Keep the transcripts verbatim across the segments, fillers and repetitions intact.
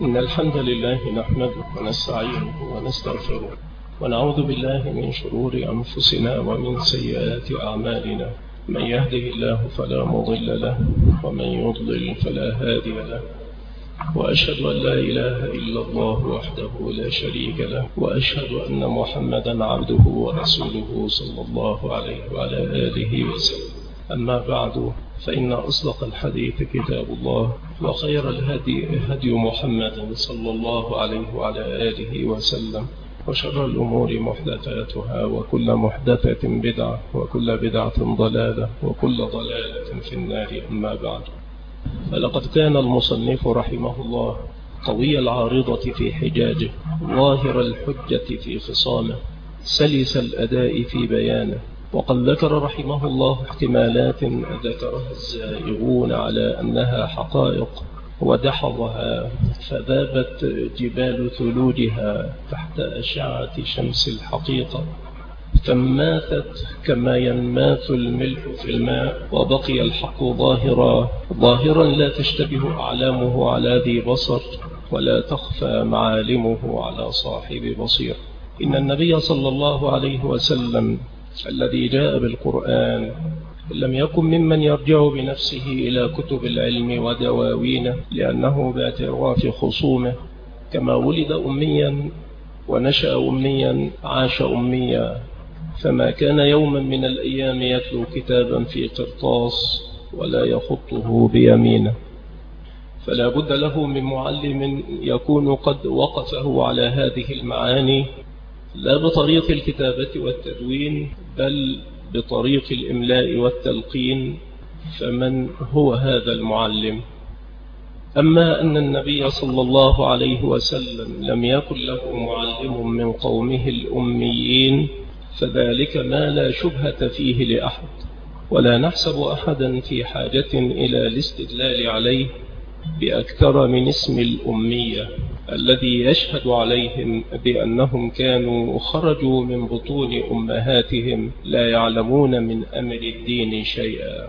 إن الحمد لله نحمده ونستعينه ونستغفره ونعوذ بالله من شرور أنفسنا ومن سيئات أعمالنا. من يهده الله فلا مضل له ومن يضلل فلا هادي له، وأشهد أن لا إله إلا الله وحده لا شريك له، وأشهد أن محمدا عبده ورسوله صلى الله عليه وعلى آله وسلم. أما بعد، فإن أصدق الحديث كتاب الله، وخير الهدي هدي محمد صلى الله عليه وعلى آله وسلم، وشر الأمور محدثاتها، وكل محدثة بدعة، وكل بدعة ضلالة، وكل ضلالة في النار. أما بعد، فلقد كان المصنف رحمه الله قوي العارضة في حجاجه، ظاهر الحجة في خصامه، سلس الأداء في بيانه. وقد ذكر رحمه الله احتمالات ذكرها الزائغون على أنها حقائق، ودحضها فذابت جبال ثلوجها تحت أشعة شمس الحقيقة، فماثت كما ينماث الملح في الماء، وبقي الحق ظاهرا ظاهرا لا تشتبه أعلامه على ذي بصر، ولا تخفى معالمه على صاحب بصير. إن النبي صلى الله عليه وسلم الذي جاء بالقرآن لم يكن ممن يرجع بنفسه إلى كتب العلم ودواوينه، لأنه باعتراف خصومه كما ولد أميا ونشأ أميا عاش أميا، فما كان يوما من الأيام يتلو كتابا في قرطاس ولا يخطه بيمينه، فلا بد له من معلم يكون قد وقفه على هذه المعاني، لا بطريق الكتابة والتدوين بل بطريق الإملاء والتلقين. فمن هو هذا المعلم؟ أما أن النبي صلى الله عليه وسلم لم يكن له معلم من قومه الأميين، فذلك ما لا شبهة فيه لأحد، ولا نحسب أحدا في حاجة إلى الاستدلال عليه بأكثر من اسم الأمية الذي يشهد عليهم بأنهم كانوا خرجوا من بطون أمهاتهم لا يعلمون من أمر الدين شيئا.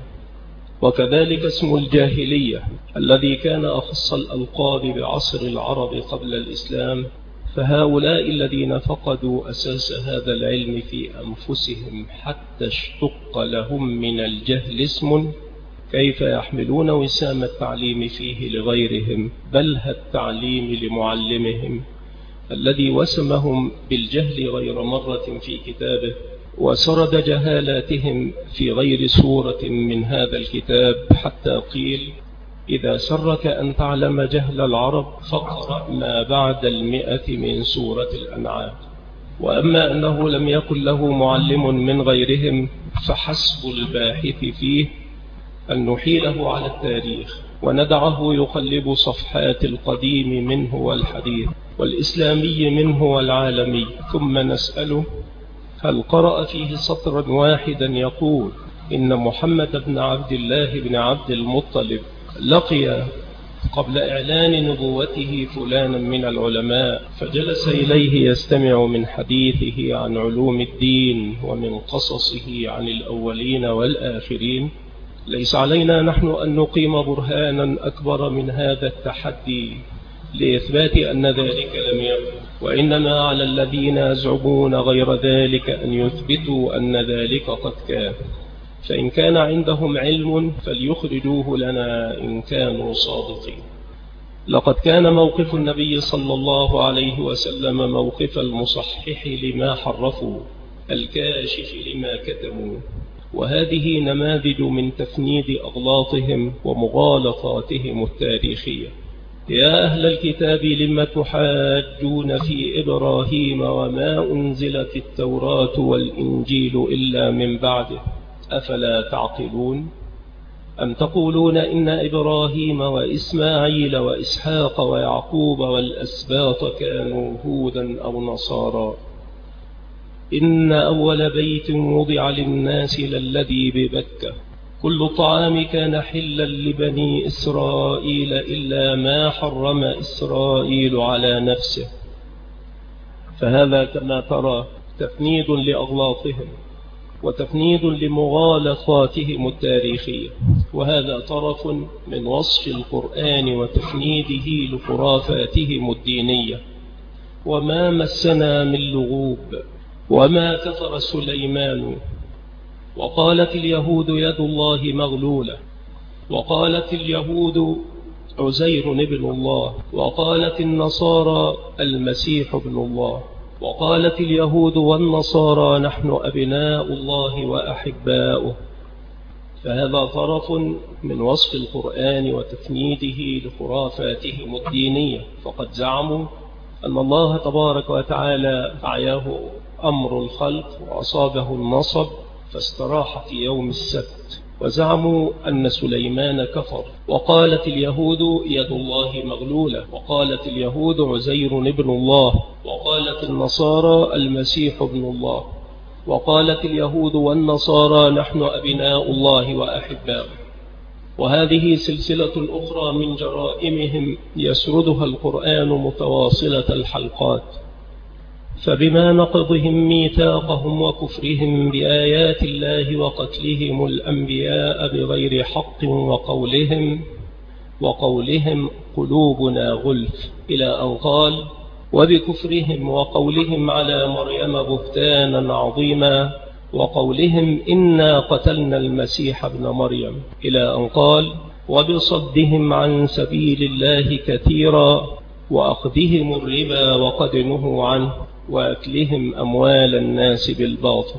وكذلك اسم الجاهلية الذي كان أخص الألقاب بعصر العرب قبل الإسلام، فهؤلاء الذين فقدوا أساس هذا العلم في أنفسهم حتى اشتق لهم من الجهل اسم، كيف يحملون وسام التعليم فيه لغيرهم، بل التعليم لمعلمهم الذي وسمهم بالجهل غير مرة في كتابه، وسرد جهالاتهم في غير سورة من هذا الكتاب، حتى قيل: إذا سرك أن تعلم جهل العرب فاقرأ ما بعد المئة من سورة الأنعام. وأما أنه لم يكن له معلم من غيرهم، فحسب الباحث فيه أن نحيله على التاريخ وندعه يقلب صفحات القديم منه والحديث، والإسلامي منه والعالمي، ثم نسأله: هل قرأ فيه سطرا واحدا يقول إن محمد بن عبد الله بن عبد المطلب لقي قبل إعلان نبوته فلانا من العلماء فجلس إليه يستمع من حديثه عن علوم الدين ومن قصصه عن الأولين والآخرين؟ ليس علينا نحن أن نقيم برهانا أكبر من هذا التحدي لإثبات أن ذلك لم يكن، وإنما على الذين يزعمون غير ذلك أن يثبتوا أن ذلك قد كان، فإن كان عندهم علم فليخرجوه لنا إن كانوا صادقين. لقد كان موقف النبي صلى الله عليه وسلم موقف المصحح لما حرفوا، الكاشف لما كتموا، وهذه نماذج من تفنيد أغلاطهم ومغالطاتهم التاريخية. يا أهل الكتاب لم تحاجون في إبراهيم وما أنزلت التوراة والإنجيل إلا من بعده أفلا تعقلون؟ أم تقولون إن إبراهيم وإسماعيل وإسحاق ويعقوب والأسباط كانوا هودا أو نصارى؟ إن أول بيت وضع للناس للذي ببكة، كل طعام كان حلا لبني إسرائيل إلا ما حرم إسرائيل على نفسه. فهذا كما ترى تفنيد لأغلاطهم وتفنيد لمغالطاتهم التاريخية. وهذا طرف من وصف القرآن وتفنيده لخرافاتهم الدينية. وما مسنا من لغوب وما كفر سليمان وقالت اليهود يد الله مغلولة وقالت اليهود عزير ابن الله وقالت النصارى المسيح ابن الله وقالت اليهود والنصارى نحن أبناء الله وأحباؤه. فهذا طرف من وصف القرآن وتفنيده لخرافاتهم الدينية، فقد زعموا أن الله تبارك وتعالى أعياه أمر الخلق وأصابه النصب فاستراح في يوم السبت، وزعموا أن سليمان كفر. وقالت اليهود يد الله مغلولة وقالت اليهود عزير ابن الله وقالت النصارى المسيح ابن الله وقالت اليهود والنصارى نحن أبناء الله وأحباؤه. وهذه سلسلة أخرى من جرائمهم يسردها القرآن متواصلة الحلقات. فبما نقضهم ميثاقهم وكفرهم بآيات الله وقتلهم الأنبياء بغير حق وقولهم وقولهم قلوبنا غلف إلى أن قال وبكفرهم وقولهم على مريم بهتانا عظيما وقولهم إنا قتلنا المسيح ابن مريم إلى أن قال وبصدهم عن سبيل الله كثيرا وأخذهم الربا وقد نهوا عنه وأكلهم أموال الناس بالباطل.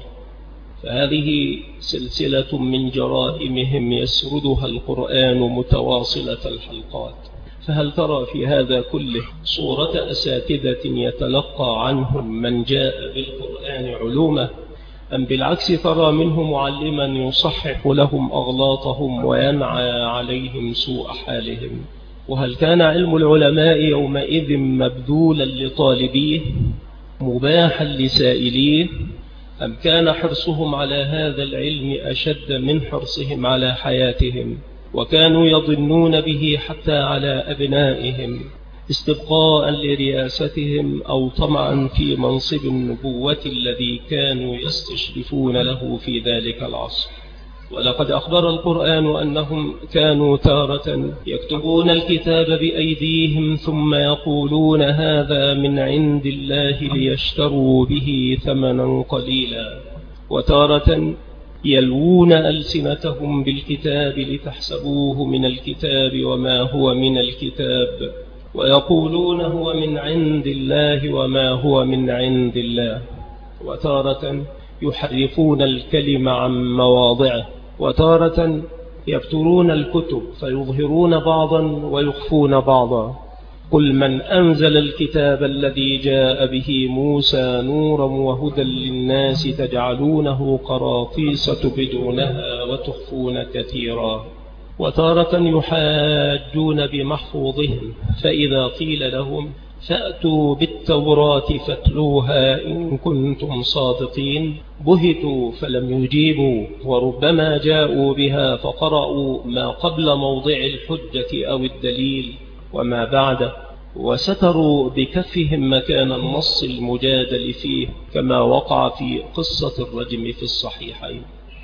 فهذه سلسلة من جرائمهم يسردها القرآن متواصلة الحلقات. فهل ترى في هذا كله صورة أساتذة يتلقى عنهم من جاء بالقرآن علومه، أم بالعكس ترى منه معلما يصحح لهم أغلاطهم وينعى عليهم سوء حالهم؟ وهل كان علم العلماء يومئذ مبذولا لطالبيه مباحا لسائليه، أم كان حرصهم على هذا العلم أشد من حرصهم على حياتهم، وكانوا يظنون به حتى على أبنائهم استبقاء لرياستهم أو طمعا في منصب النبوة الذي كانوا يستشرفون له في ذلك العصر؟ ولقد أخبر القرآن أنهم كانوا تارة يكتبون الكتاب بأيديهم ثم يقولون هذا من عند الله ليشتروا به ثمنا قليلا، وتارة يلوون ألسنتهم بالكتاب لتحسبوه من الكتاب وما هو من الكتاب، ويقولون هو من عند الله وما هو من عند الله، وتارة يحرفون الكلم عن مواضعه، وتارة يبترون الكتب فيظهرون بعضا ويخفون بعضا. قل من أنزل الكتاب الذي جاء به موسى نورا وهدى للناس تجعلونه قراطيس تبدونها وتخفون كثيرا. وتارة يحاجون بمحفوظهم فإذا قيل لهم فأتوا بالتوراة فاتلوها إن كنتم صادقين بهتوا فلم يجيبوا، وربما جاءوا بها فقرأوا ما قبل موضع الحجة أو الدليل وما بعده، وستروا بكفهم مكان النص المجادل فيه كما وقع في قصة الرجم في الصحيحين.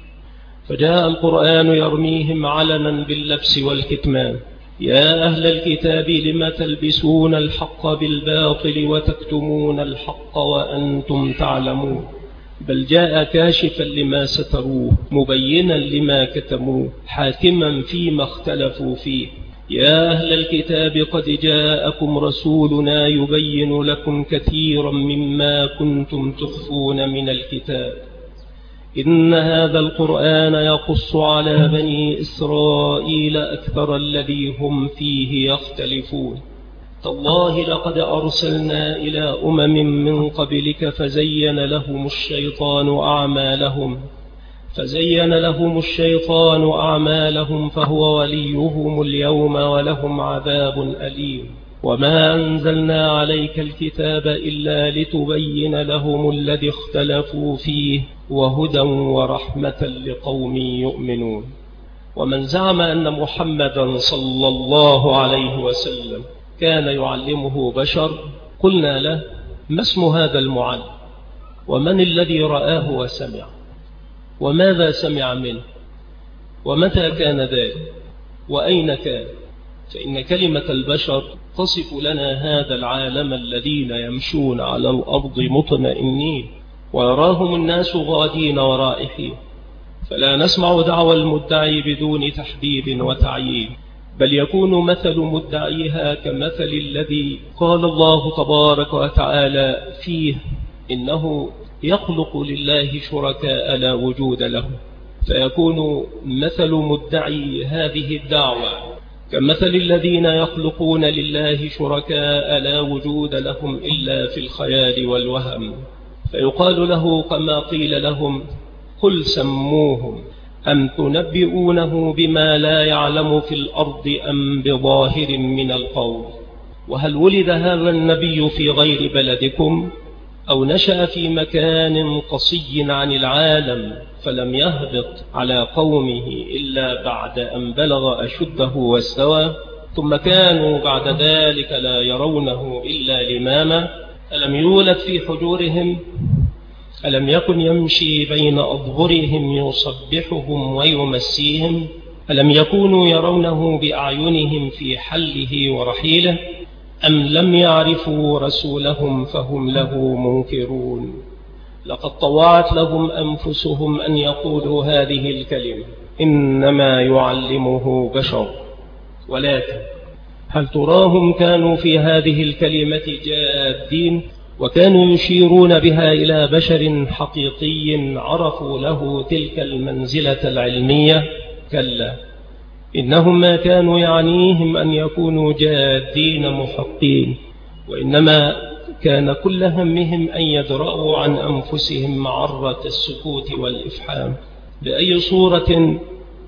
فجاء القرآن يرميهم علنا باللبس والكتمان. يا أهل الكتاب لم تلبسون الحق بالباطل وتكتمون الحق وأنتم تعلمون؟ بل جاء كاشفا لما ستروه مبينا لما كتموه حاكما فيما اختلفوا فيه. يا أهل الكتاب قد جاءكم رسولنا يبين لكم كثيرا مما كنتم تخفون من الكتاب. إن هذا القرآن يقص على بني إسرائيل أكثر الذي هم فيه يختلفون. تالله لقد أرسلنا إلى أمم من قبلك فزين لهم الشيطان أعمالهم فزين لهم الشيطان أعمالهم فهو وليهم اليوم ولهم عذاب أليم. وما أنزلنا عليك الكتاب إلا لتبين لهم الذي اختلفوا فيه وهدى ورحمة لقوم يؤمنون. ومن زعم أن محمدا صلى الله عليه وسلم كان يعلمه بشر قلنا له ما اسم هذا المعلم، ومن الذي رآه وسمع، وماذا سمع منه؟ ومتى كان ذلك؟ وأين كان؟ فإن كلمة البشر تصف لنا هذا العالم الذين يمشون على الأرض مطمئنين ويراهم الناس غادين ورائحين، فلا نسمع دعوى المدعي بدون تحديد وتعيين، بل يكون مثل مدعيها كمثل الذي قال الله تبارك وتعالى فيه إنه يخلق لله شركاء لا وجود لهم، فيكون مثل مدعي هذه الدعوة كمثل الذين يخلقون لله شركاء لا وجود لهم إلا في الخيال والوهم، فيقال له كما قيل لهم قل سموهم أم تنبئونه بما لا يعلم في الأرض أم بظاهر من القول؟ وهل ولد هذا النبي في غير بلدكم أو نشأ في مكان قصي عن العالم فلم يهبط على قومه إلا بعد أن بلغ أشده واستوى، ثم كانوا بعد ذلك لا يرونه إلا لماما؟ ألم يولد في حجورهم؟ ألم يكن يمشي بين أظهرهم يصبحهم ويمسيهم؟ ألم يكونوا يرونه بأعينهم في حله ورحيله؟ أم لم يعرفوا رسولهم فهم له منكرون؟ لقد طوعت لهم أنفسهم أن يقولوا هذه الكلمة إنما يعلمه بشر، ولكن هل تراهم كانوا في هذه الكلمة جادين وكانوا يشيرون بها إلى بشر حقيقي عرفوا له تلك المنزلة العلمية؟ كلا، إنهم ما كانوا يعنيهم أن يكونوا جادين محقين، وإنما كان كل همهم أن يدرأوا عن أنفسهم معرة السكوت والإفحام بأي صورة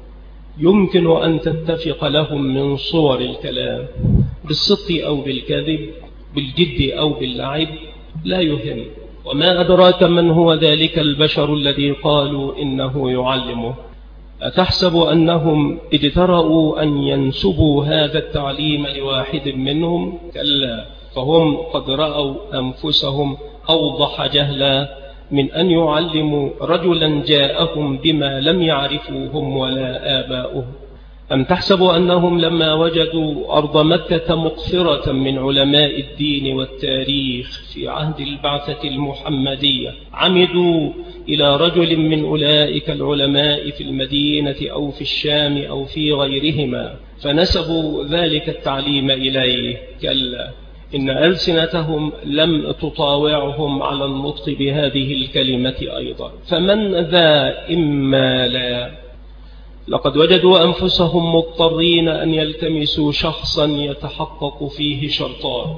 يمكن أن تتفق لهم من صور الكلام، بالصدق أو بالكذب، بالجد أو باللعب، لا يهم. وما أدراك من هو ذلك البشر الذي قالوا إنه يعلمه؟ أتحسب أنهم اجترأوا أن ينسبوا هذا التعليم لواحد منهم؟ كلا، فهم قد رأوا أنفسهم أوضح جهلا من أن يعلموا رجلا جاءهم بما لم يعرفوا هم ولا آباؤهم. أم تحسب أنهم لما وجدوا أرض مكة مقفرة من علماء الدين والتاريخ في عهد البعثة المحمدية عمدوا إلى رجل من أولئك العلماء في المدينة أو في الشام أو في غيرهما فنسبوا ذلك التعليم إليه؟ كلا، إن ألسنتهم لم تطاوعهم على النطق بهذه الكلمة أيضا، فمن ذا إما لا. لقد وجدوا أنفسهم مضطرين أن يلتمسوا شخصا يتحقق فيه شرطان،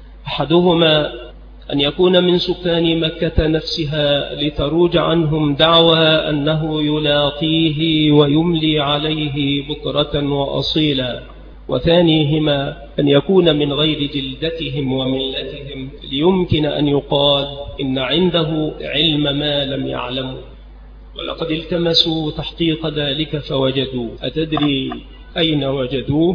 أحدهما أن يكون من سكان مكة نفسها لتروج عنهم دعوى أنه يلاقيه ويملي عليه بكرة وأصيلا، وثانيهما أن يكون من غير جلدتهم وملتهم ليمكن أن يقال إن عنده علم ما لم يعلموا. ولقد التمسوا تحقيق ذلك فوجدوا، أتدري أين وجدوه؟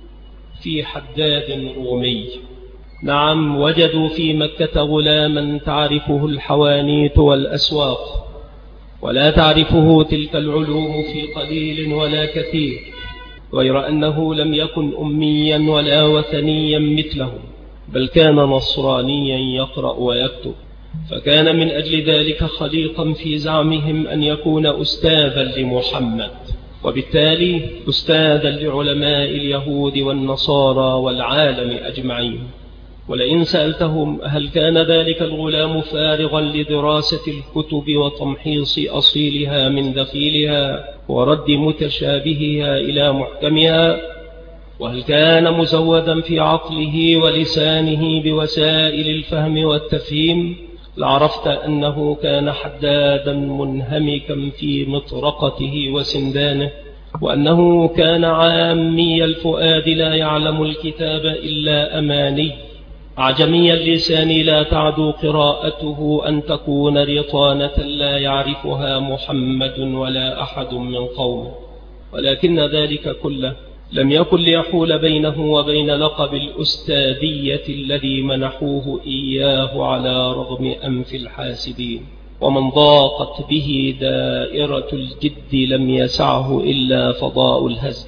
في حداد رومي. نعم، وجدوا في مكة غلاما تعرفه الحوانيت والأسواق ولا تعرفه تلك العلوم في قليل ولا كثير، غير أنه لم يكن أميا ولا وثنيا مثلهم، بل كان نصرانيا يقرأ ويكتب، فكان من أجل ذلك خليقا في زعمهم أن يكون أستاذا لمحمد، وبالتالي أستاذا لعلماء اليهود والنصارى والعالم أجمعين. ولئن سألتهم هل كان ذلك الغلام فارغا لدراسة الكتب وتمحيص أصيلها من دخيلها ورد متشابهها إلى محكمها، وهل كان مزودا في عقله ولسانه بوسائل الفهم والتفهيم، لعرفت أنه كان حدادا منهمكا في مطرقته وسندانه، وأنه كان عامي الفؤاد لا يعلم الكتاب إلا أماني، عجمي اللسان لا تعدو قراءته أن تكون رطانة لا يعرفها محمد ولا أحد من قومه. ولكن ذلك كله لم يكن ليحول بينه وبين لقب الأستاذية الذي منحوه إياه على رغم أنف الحاسدين. ومن ضاقت به دائرة الجد لم يسعه إلا فضاء الهزل.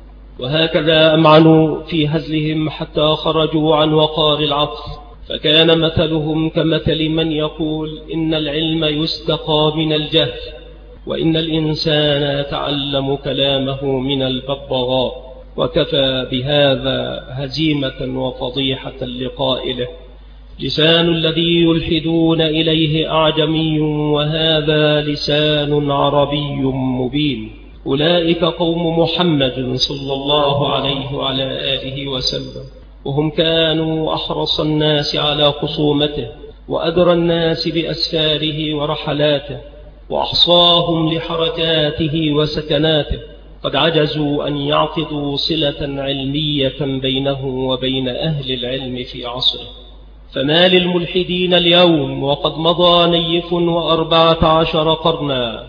وهكذا أمعنوا في هزلهم حتى خرجوا عن وقار العقل، فكان مثلهم كمثل من يقول إن العلم يستقى من الجهل، وإن الإنسان يتعلم كلامه من الببغاء، وكفى بهذا هزيمة وفضيحة لقائله. لسان الذي يلحدون إليه أعجمي، وهذا لسان عربي مبين. أولئك قوم محمد صلى الله عليه وعلى آله وسلم، وهم كانوا أحرص الناس على خصومته، وأدرى الناس بأسفاره ورحلاته، وأحصاهم لحركاته وسكناته. قد عجزوا أن يعقدوا صلة علمية بينه وبين أهل العلم في عصره. فما للملحدين اليوم وقد مضى نيف وأربعة عشر قرنا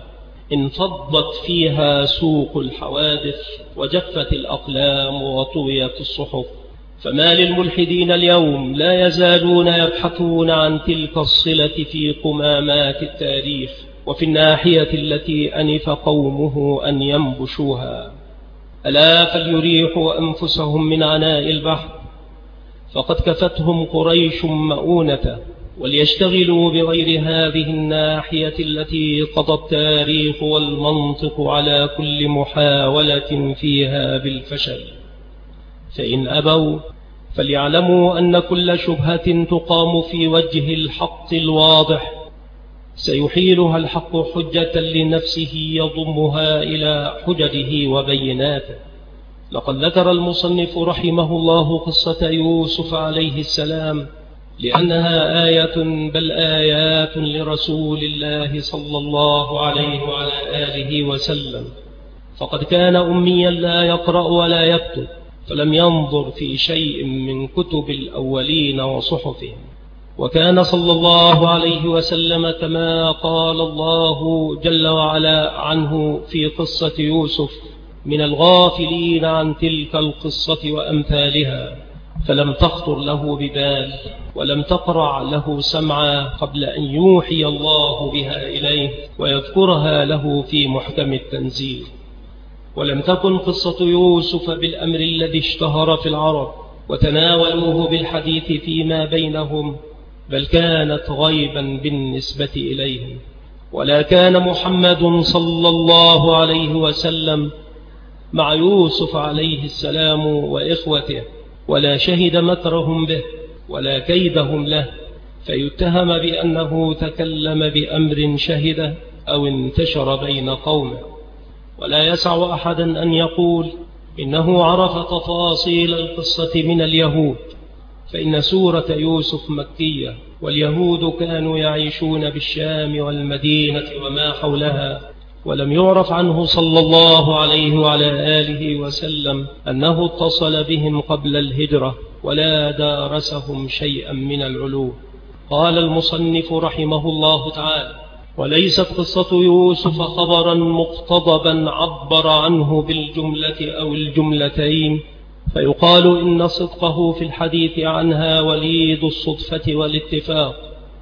انفضت فيها سوق الحوادث، وجفت الأقلام وطويت الصحف. فما للملحدين اليوم لا يزالون يبحثون عن تلك الصلة في قمامات التاريخ، وفي الناحية التي أنف قومه أن ينبشوها. ألا فليريحوا أنفسهم من عناء البحث، فقد كفتهم قريش مؤونة، وليشتغلوا بغير هذه الناحية التي قضى التاريخ والمنطق على كل محاولة فيها بالفشل. فإن أبوا فليعلموا أن كل شبهة تقام في وجه الحق الواضح سيحيلها الحق حجة لنفسه يضمها إلى حججه وبيناته. لقد ذكر المصنف رحمه الله قصة يوسف عليه السلام لأنها آية بل آيات لرسول الله صلى الله عليه وعلى آله وسلم، فقد كان أميا لا يقرأ ولا يكتب، فلم ينظر في شيء من كتب الأولين وصحفهم. وكان صلى الله عليه وسلم كما قال الله جل وعلا عنه في قصة يوسف من الغافلين عن تلك القصة وأمثالها، فلم تخطر له ببال ولم تقرع له سمعا قبل أن يوحي الله بها إليه ويذكرها له في محكم التنزيل. ولم تكن قصة يوسف بالأمر الذي اشتهر في العرب وتناولوه بالحديث فيما بينهم، بل كانت غيبا بالنسبة إليهم. ولا كان محمد صلى الله عليه وسلم مع يوسف عليه السلام وإخوته، ولا شهد مكرهم به ولا كيدهم له، فيتهم بأنه تكلم بأمر شهد أو انتشر بين قومه. ولا يسع أحدا أن يقول إنه عرف تفاصيل القصة من اليهود، فإن سورة يوسف مكية، واليهود كانوا يعيشون بالشام والمدينة وما حولها، ولم يعرف عنه صلى الله عليه وعلى آله وسلم أنه اتصل بهم قبل الهجرة ولا دارسهم شيئا من العلوم. قال المصنف رحمه الله تعالى: وليست قصة يوسف خبرا مقتضبا عبر عنه بالجملة أو الجملتين فيقال إن صدقه في الحديث عنها وليد الصدفة والاتفاق،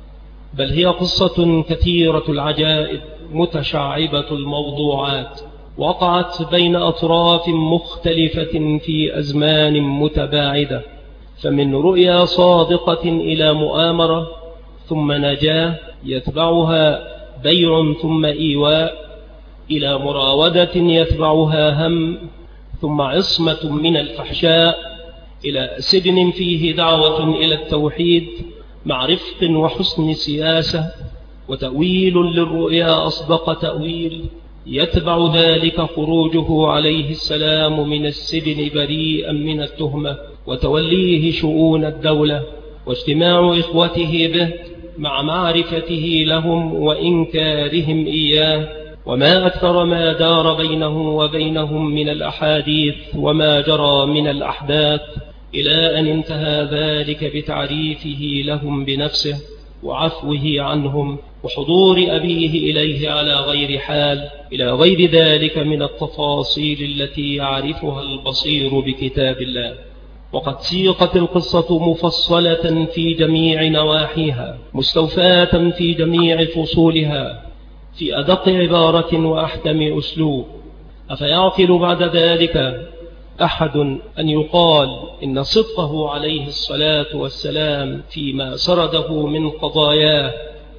بل هي قصة كثيرة العجائب متشعبة الموضوعات، وقعت بين أطراف مختلفة في أزمان متباعدة، فمن رؤيا صادقة إلى مؤامرة ثم نجاة يتبعها بيع ثم إيواء، إلى مراودة يتبعها هم، ثم عصمة من الفحشاء، إلى سجن فيه دعوة إلى التوحيد مع رفق وحسن سياسة، وتأويل للرؤيا أصدق تأويل يتبع ذلك خروجه عليه السلام من السجن بريئا من التهمة، وتوليه شؤون الدولة، واجتماع إخوته به مع معرفته لهم وإنكارهم إياه، وما أكثر ما دار بينه وبينهم من الأحاديث وما جرى من الأحداث، إلى أن انتهى ذلك بتعريفه لهم بنفسه وعفوه عنهم وحضور أبيه إليه على غير حال، إلى غير ذلك من التفاصيل التي يعرفها البصير بكتاب الله. وقد سيقت القصة مفصلة في جميع نواحيها، مستوفاة في جميع فصولها، في أدق عبارة وأحكم أسلوب. أفيعقل بعد ذلك أحد أن يقال إن صدقه عليه الصلاة والسلام فيما سرده من قضاياه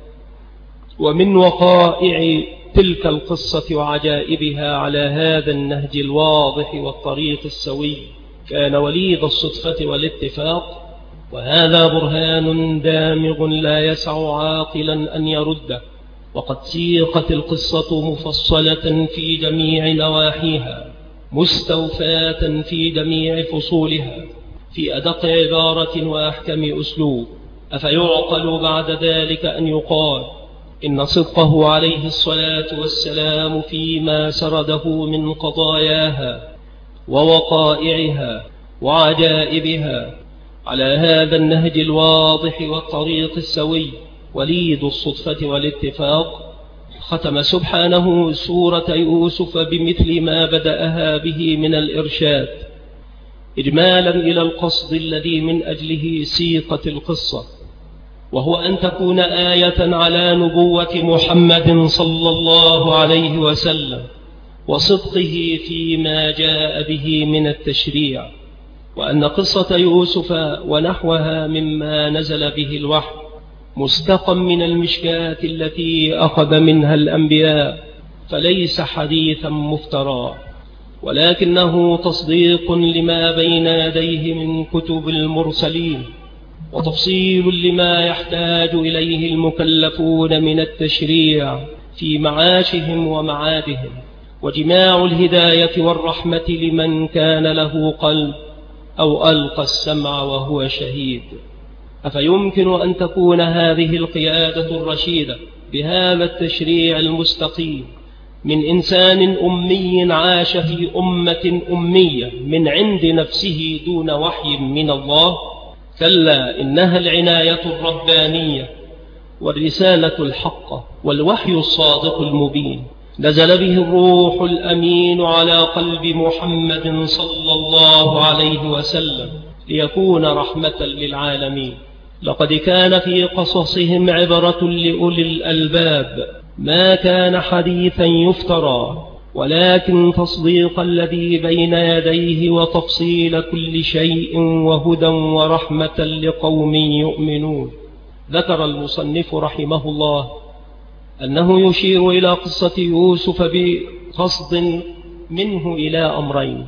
ومن وقائع تلك القصة وعجائبها على هذا النهج الواضح والطريق السوي كان وليد الصدفة والاتفاق؟ وهذا برهان دامغ لا يسع عاقلا أن يرده. وقد سيقت القصة مفصلة في جميع نواحيها، مستوفاة في جميع فصولها، في أدق عبارة وأحكم أسلوب. أفيعقل بعد ذلك أن يقال إن صدقه عليه الصلاة والسلام فيما سرده من قضاياها ووقائعها وعجائبها على هذا النهج الواضح والطريق السوي وليد الصدفة والاتفاق ختم سبحانه سورة يوسف بمثل ما بدأها به من الإرشاد، إجمالا إلى القصد الذي من أجله سيقت القصة، وهو أن تكون آية على نبوة محمد صلى الله عليه وسلم وصدقه فيما جاء به من التشريع، وأن قصة يوسف ونحوها مما نزل به الوحي مستقى من المشكاة التي أخذ منها الأنبياء، فليس حديثا مفترى، ولكنه تصديق لما بين يديه من كتب المرسلين، وتفصيل لما يحتاج إليه المكلفون من التشريع في معاشهم ومعادهم، وجماع الهداية والرحمة لمن كان له قلب أو ألقى السمع وهو شهيد. أفيمكن أن تكون هذه القيادة الرشيدة بهذا التشريع المستقيم من إنسان أمي عاش في أمة أمية من عند نفسه دون وحي من الله؟ كلا، إنها العناية الربانية والرسالة الحقة والوحي الصادق المبين، نزل به الروح الأمين على قلب محمد صلى الله عليه وسلم ليكون رحمة للعالمين. لقد كان في قصصهم عبرة لأولي الألباب، ما كان حديثا يفترى، ولكن تصديق الذي بين يديه وتفصيل كل شيء وهدى ورحمة لقوم يؤمنون. ذكر المصنف رحمه الله أنه يشير إلى قصة يوسف بقصد منه إلى أمرين: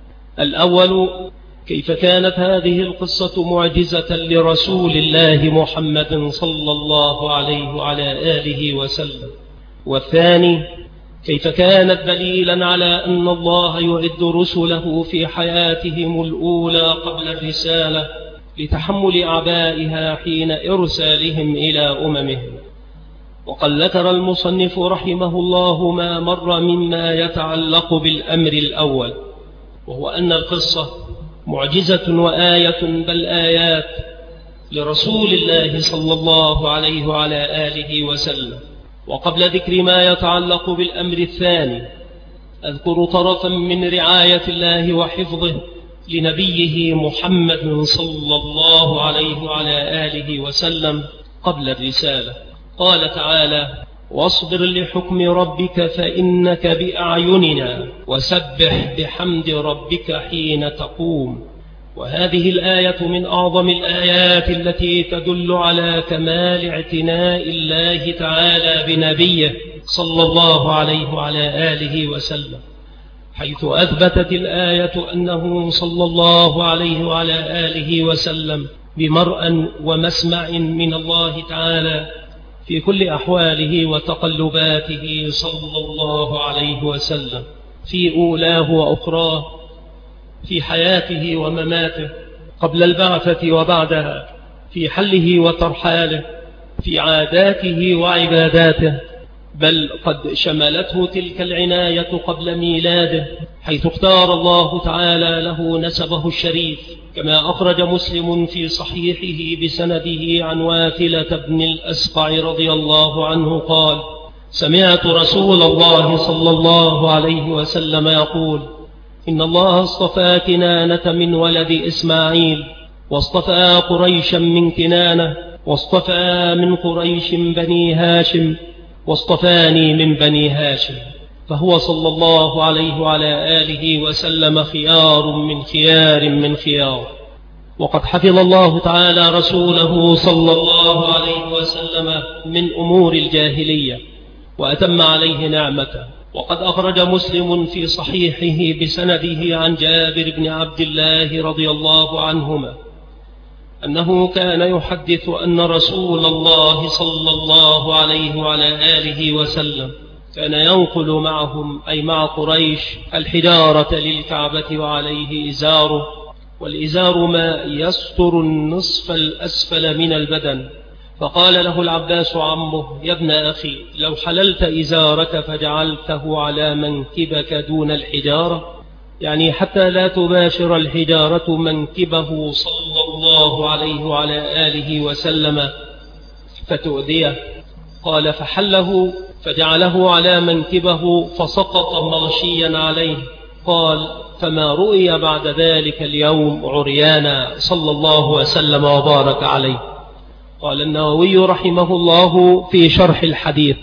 الأول، كيف كانت هذه القصة معجزة لرسول الله محمد صلى الله عليه وعلى آله وسلم، والثاني، كيف كانت دليلا على أن الله يعد رسله في حياتهم الأولى قبل الرسالة لتحمل أعبائها حين إرسالهم إلى أممهم. وقد ذكر المصنف رحمه الله ما مر مما يتعلق بالأمر الأول، وهو أن القصة معجزة وآية بل آيات لرسول الله صلى الله عليه وعلى آله وسلم. وقبل ذكر ما يتعلق بالأمر الثاني أذكر طرفا من رعاية الله وحفظه لنبيه محمد صلى الله عليه وعلى آله وسلم قبل الرسالة. قال تعالى: واصبر لحكم ربك فإنك بأعيننا وسبح بحمد ربك حين تقوم. وهذه الآية من أعظم الآيات التي تدل على كمال اعتناء الله تعالى بنبيه صلى الله عليه وعلى آله وسلم، حيث أثبتت الآية أنه صلى الله عليه وعلى آله وسلم بمرأى ومسمع من الله تعالى في كل أحواله وتقلباته صلى الله عليه وسلم، في أولاه وأخراه، في حياته ومماته، قبل البعثة وبعدها، في حله وترحاله، في عاداته وعباداته، بل قد شملته تلك العناية قبل ميلاده، حيث اختار الله تعالى له نسبه الشريف، كما أخرج مسلم في صحيحه بسنده عن واثلة بن الأسقع رضي الله عنه قال: سمعت رسول الله صلى الله عليه وسلم يقول: إن الله اصطفى كنانة من ولد إسماعيل، واصطفى قريشا من كنانة، واصطفى من قريش بني هاشم، واصطفاني من بني هاشم. فهو صلى الله عليه وعلى آله وسلم خيار من خيار من خيار. وقد حفظ الله تعالى رسوله صلى الله عليه وسلم من أمور الجاهلية وأتم عليه نعمته. وقد أخرج مسلم في صحيحه بسنده عن جابر بن عبد الله رضي الله عنهما أنه كان يحدث أن رسول الله صلى الله عليه وعلى آله وسلم كان ينقل معهم أي مع قريش الحجارة للكعبة وعليه إزاره، والإزار ما يستر النصف الأسفل من البدن. فقال له العباس عمه: يا ابن أخي، لو حللت إزارك فجعلته على منكبك دون الحجارة، يعني حتى لا تباشر الحجارة منكبه صلى الله عليه وعلى آله وسلم فتؤذيه. قال: فحله فجعله على منكبه فسقط مغشيا عليه. قال: فما رؤي بعد ذلك اليوم عريانا صلى الله وسلم وبارك عليه. قال النووي رحمه الله في شرح الحديث: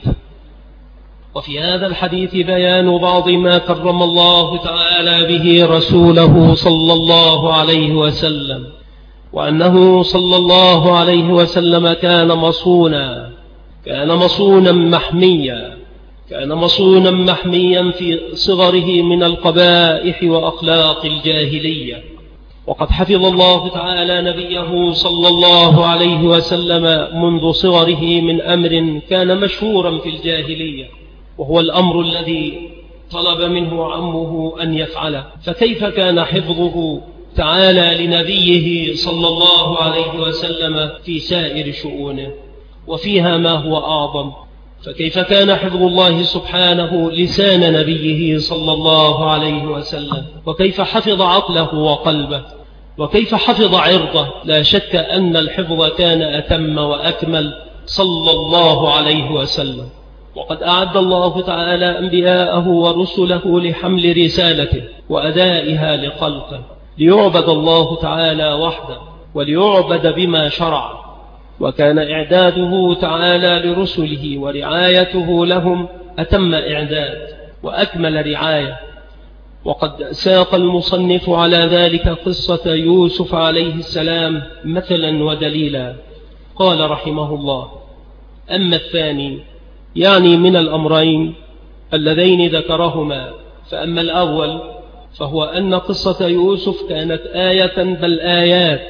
وفي هذا الحديث بيان بعض ما كرم الله تعالى به رسوله صلى الله عليه وسلم، وأنه صلى الله عليه وسلم كان مصونا كان مصونا محميا كان مصونا محميا في صغره من القبائح وأخلاق الجاهلية. وقد حفظ الله تعالى نبيه صلى الله عليه وسلم منذ صغره من أمر كان مشهورا في الجاهلية، وهو الأمر الذي طلب منه عمه أن يفعله. فكيف كان حفظه تعالى لنبيه صلى الله عليه وسلم في سائر شؤونه، وفيها ما هو أعظم؟ فكيف كان حفظ الله سبحانه لسان نبيه صلى الله عليه وسلم، وكيف حفظ عقله وقلبه، وكيف حفظ عرضه؟ لا شك أن الحفظ كان أتم وأكمل صلى الله عليه وسلم. وقد أعد الله تعالى أنبياءه ورسله لحمل رسالته وأدائها لخلقه، ليعبد الله تعالى وحده وليعبد بما شرع. وكان إعداده تعالى لرسله ورعايته لهم أتم إعداد وأكمل رعاية. وقد ساق المصنف على ذلك قصة يوسف عليه السلام مثلا ودليلا. قال رحمه الله: أما الثاني، يعني من الأمرين اللذين ذكرهما، فأما الأول فهو أن قصة يوسف كانت آية بل آيات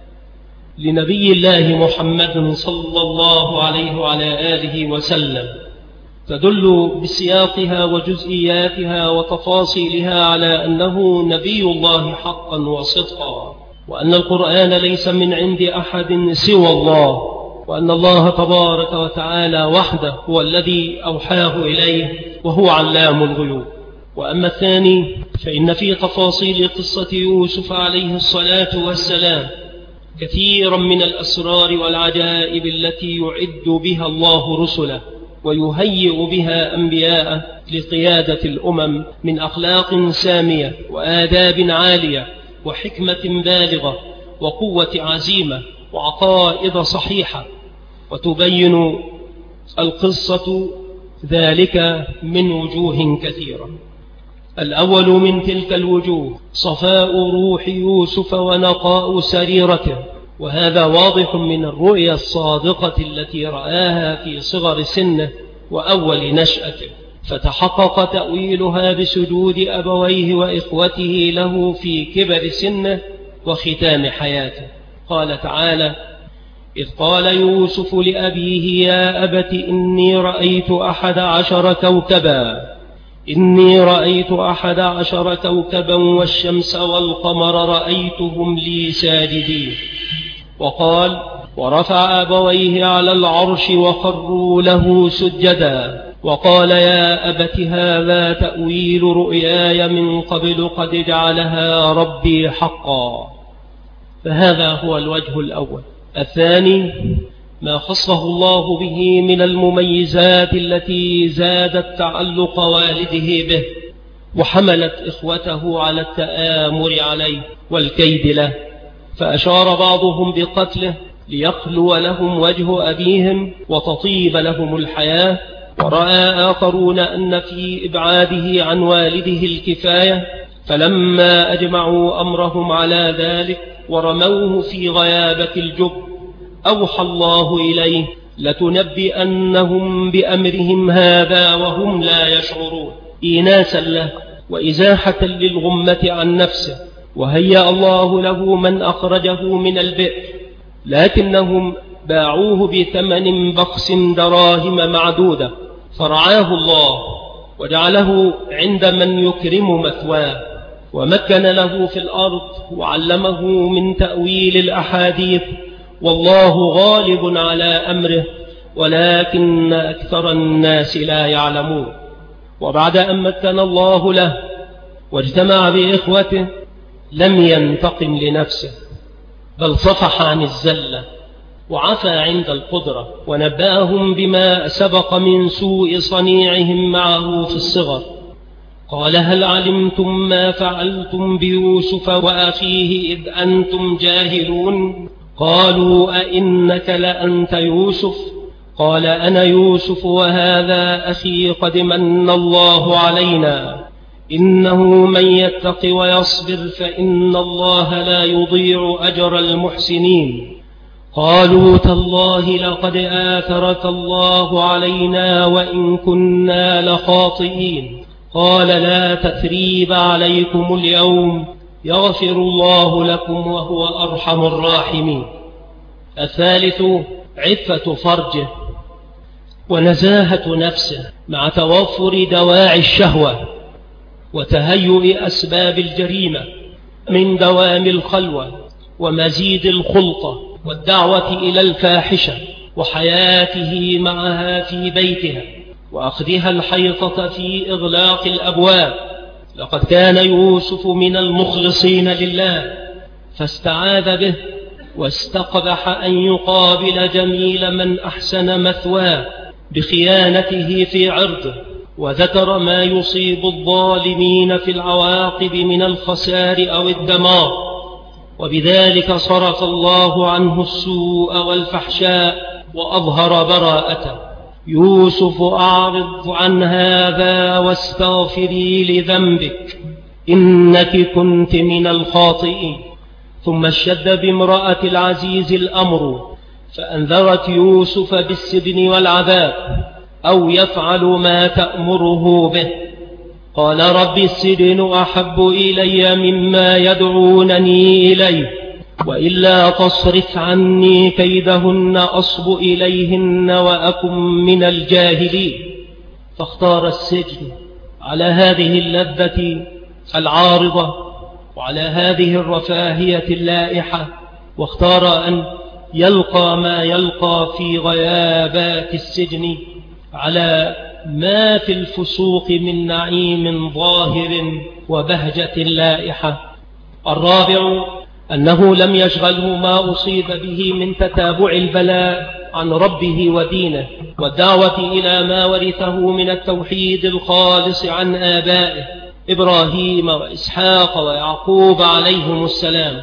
لنبي الله محمد صلى الله عليه وعلى آله وسلم، تدل بسياقها وجزئياتها وتفاصيلها على أنه نبي الله حقا وصدقا، وأن القرآن ليس من عند أحد سوى الله، وأن الله تبارك وتعالى وحده هو الذي أوحاه إليه وهو علام الغيوب. وأما الثاني فإن في تفاصيل قصة يوسف عليه الصلاة والسلام كثيرا من الأسرار والعجائب التي يعد بها الله رسله ويهيئ بها أنبياءه لقيادة الأمم من أخلاق سامية وآداب عالية وحكمة بالغة وقوة عزيمة وعقائد صحيحة. وتبين القصة ذلك من وجوه كثيرة. الأول من تلك الوجوه صفاء روح يوسف ونقاء سريرته، وهذا واضح من الرؤيا الصادقة التي رآها في صغر سنه وأول نشأته، فتحقق تأويلها بسجود أبويه وإخوته له في كبر سنه وختام حياته. قال تعالى: إذ قال يوسف لأبيه يا أبت إني رأيت أحد عشر كوكبا إني رأيت أحد عشر كوكبا والشمس والقمر رأيتهم لي ساجدين. وقال: ورفع أبويه على العرش وخروا له سجدا، وقال يا أبت هذا تأويل رؤياي من قبل قد جعلها ربي حقا. فهذا هو الوجه الأول. الثاني ما خصه الله به من المميزات التي زادت تعلق والده به، وحملت إخوته على التآمر عليه والكيد له، فأشار بعضهم بقتله ليخلو لهم وجه أبيهم وتطيب لهم الحياة، ورأى آخرون أن في إبعاده عن والده الكفاية، فلما أجمعوا أمرهم على ذلك ورموه في غيابة الجب أوحى الله إليه لتنبئنهم بأمرهم هذا وهم لا يشعرون، إيناسا له وإزاحة للغمة عن نفسه. وهيأ الله له من أخرجه من البئر، لكنهم باعوه بثمن بخس دراهم معدودة، فرعاه الله وجعله عند من يكرم مثواه، ومكن له في الأرض وعلمه من تأويل الأحاديث، والله غالب على أمره ولكن أكثر الناس لا يعلمون. وبعد أن مكن الله له واجتمع بإخوته لم ينتقم لنفسه، بل صفح عن الزلة وعفى عند القدرة، ونبأهم بما سبق من سوء صنيعهم معه في الصغر. قال هل علمتم ما فعلتم بيوسف وأخيه إذ أنتم جاهلون؟ قالوا أئنك لأنت يوسف؟ قال أنا يوسف وهذا أخي قد من الله علينا، إنه من يتق ويصبر فإن الله لا يضيع أجر المحسنين. قالوا تالله لقد آثرك الله علينا وإن كنا لخاطئين. قال لا تثريب عليكم اليوم يغفر الله لكم وهو أرحم الراحمين. الثالث عفة فرجه ونزاهة نفسه مع توفر دواعي الشهوة وتهيؤ أسباب الجريمة من دوام الخلوة ومزيد الخلطة والدعوة إلى الفاحشة وحياته معها في بيتها وأخذها الحيطة في إغلاق الأبواب. لقد كان يوسف من المخلصين لله فاستعاذ به واستقبح أن يقابل جميل من أحسن مثواه بخيانته في عرضه، وذكر ما يصيب الظالمين في العواقب من الخسار أو الدمار، وبذلك صرف الله عنه السوء والفحشاء وأظهر براءته. يوسف أعرض عن هذا واستغفري لذنبك إنك كنت من الخاطئين. ثم اشتد بامرأة العزيز الأمر فأنذرت يوسف بالسجن والعذاب أو يفعل ما تأمره به. قال رب السجن أحب إلي مما يدعونني إليه وإلا تصرف عني كيدهن أصب إليهن وأكن من الجاهلين. فاختار السجن على هذه اللذة العارضة وعلى هذه الرفاهية اللائحة، واختار أن يلقى ما يلقى في غيابات السجن على ما في الفسوق من نعيم ظاهر وبهجة لائحة. الرابع أنه لم يشغله ما أصيب به من تتابع البلاء عن ربه ودينه والدعوة إلى ما ورثه من التوحيد الخالص عن آبائه إبراهيم وإسحاق ويعقوب عليهم السلام.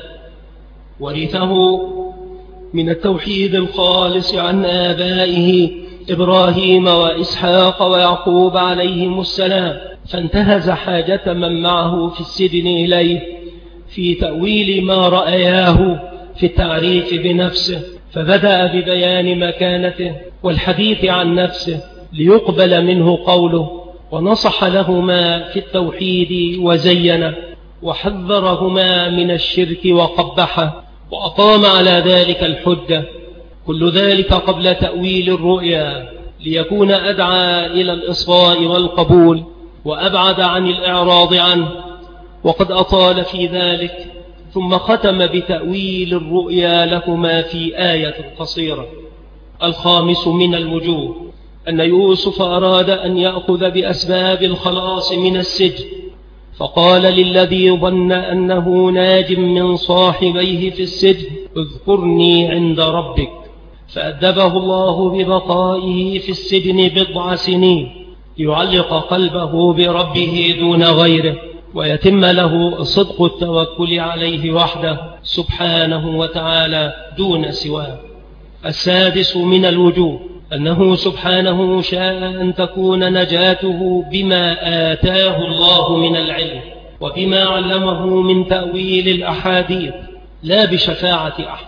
ورثه من التوحيد الخالص عن آبائه إبراهيم وإسحاق ويعقوب عليهم السلام، فانتهز حاجة من معه في السجن إليه في تأويل ما رأياه في التعريف بنفسه، فبدأ ببيان مكانته والحديث عن نفسه ليقبل منه قوله، ونصح لهما في التوحيد وزينه، وحذرهما من الشرك وقبحه، وأقام على ذلك الحجة. كل ذلك قبل تأويل الرؤيا ليكون أدعى إلى الإصغاء والقبول وأبعد عن الإعراض عنه، وقد أطال في ذلك. ثم ختم بتأويل الرؤيا لهما في آية قصيرة. الخامس من الوجوه أن يوسف أراد أن يأخذ بأسباب الخلاص من السجن، فقال للذي ظن أنه ناج من صاحبيه في السجن اذكرني عند ربك، فأدبه الله ببقائه في السجن بضع سنين، ليعلق قلبه بربه دون غيره، ويتم له صدق التوكل عليه وحده سبحانه وتعالى دون سواه. السادس من الوجوه أنه سبحانه شاء أن تكون نجاته بما آتاه الله من العلم وبما علمه من تأويل الأحاديث، لا بشفاعة أحد،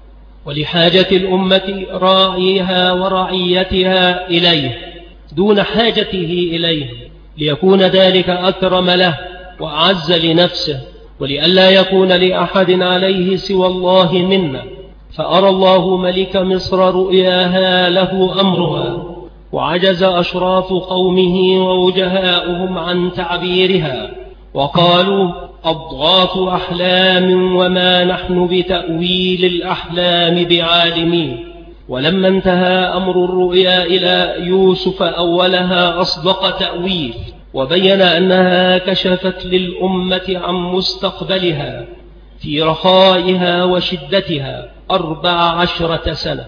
ولحاجة الأمة راعيها ورعيتها إليه دون حاجته إليه، ليكون ذلك أكرم له وأعز لنفسه، ولئلا يكون لأحد عليه سوى الله منا. فأرى الله ملك مصر رؤياها له أمرها، وعجز أشراف قومه ووجهاؤهم عن تعبيرها، وقالوا أضغاث أحلام وما نحن بتأويل الأحلام بعالمين. ولما انتهى أمر الرؤيا إلى يوسف أولها أصدق تأويل، وبين أنها كشفت للأمة عن مستقبلها في رخائها وشدتها أربع عشرة سنة.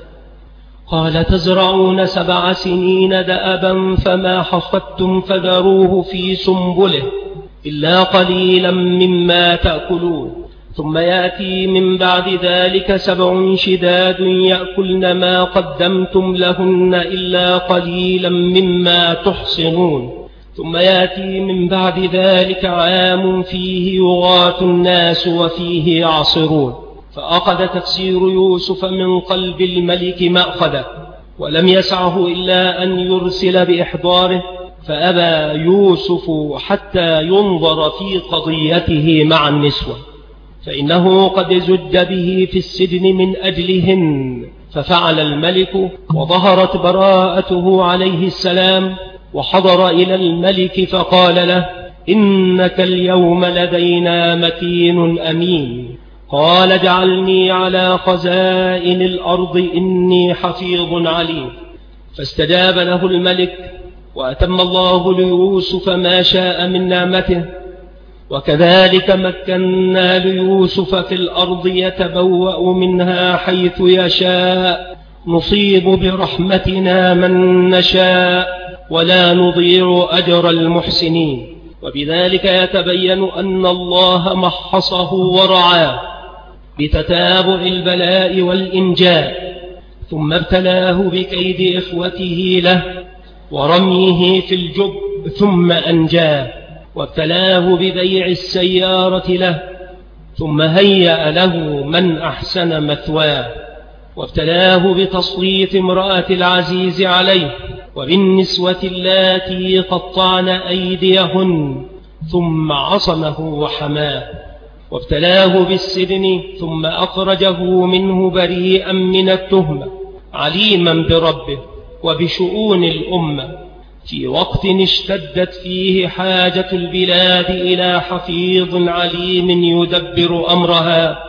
قال تزرعون سبع سنين دأبا فما حصدتم فذروه في سنبله إلا قليلا مما تأكلون، ثم يأتي من بعد ذلك سبع شداد يأكلن ما قدمتم لهن إلا قليلا مما تحصنون، ثم يأتي من بعد ذلك عام فيه يغاث الناس وفيه يعصرون. فأخذ تفسير يوسف من قلب الملك مأخذه، ولم يسعه إلا أن يرسل بإحضاره، فأبى يوسف حتى ينظر في قضيته مع النسوة، فإنه قد زج به في السجن من أجلهن. ففعل الملك، وظهرت براءته عليه السلام، وحضر إلى الملك فقال له إنك اليوم لدينا مكين أمين. قال اجعلني على خزائن الأرض إني حفيظ عليم. فاستجاب له الملك، وأتم الله ليوسف ما شاء من نعمته. وكذلك مكنا ليوسف في الأرض يتبوأ منها حيث يشاء، نصيب برحمتنا من نشاء ولا نضيع أجر المحسنين. وبذلك يتبين أن الله محصه ورعاه بتتابع البلاء والإنجاء، ثم ابتلاه بكيد إخوته له ورميه في الجب ثم أنجاه، وابتلاه ببيع السيارة له ثم هيأ له من أحسن مثواه، وابتلاه بتسليط امرأة العزيز عليه وبالنسوة اللاتي قطعن أيديهن ثم عصمه وحماه، وابتلاه بالسجن ثم أخرجه منه بريئا من التهمة عليما بربه وبشؤون الأمة، في وقت اشتدت فيه حاجة البلاد إلى حفيظ عليم يدبر أمرها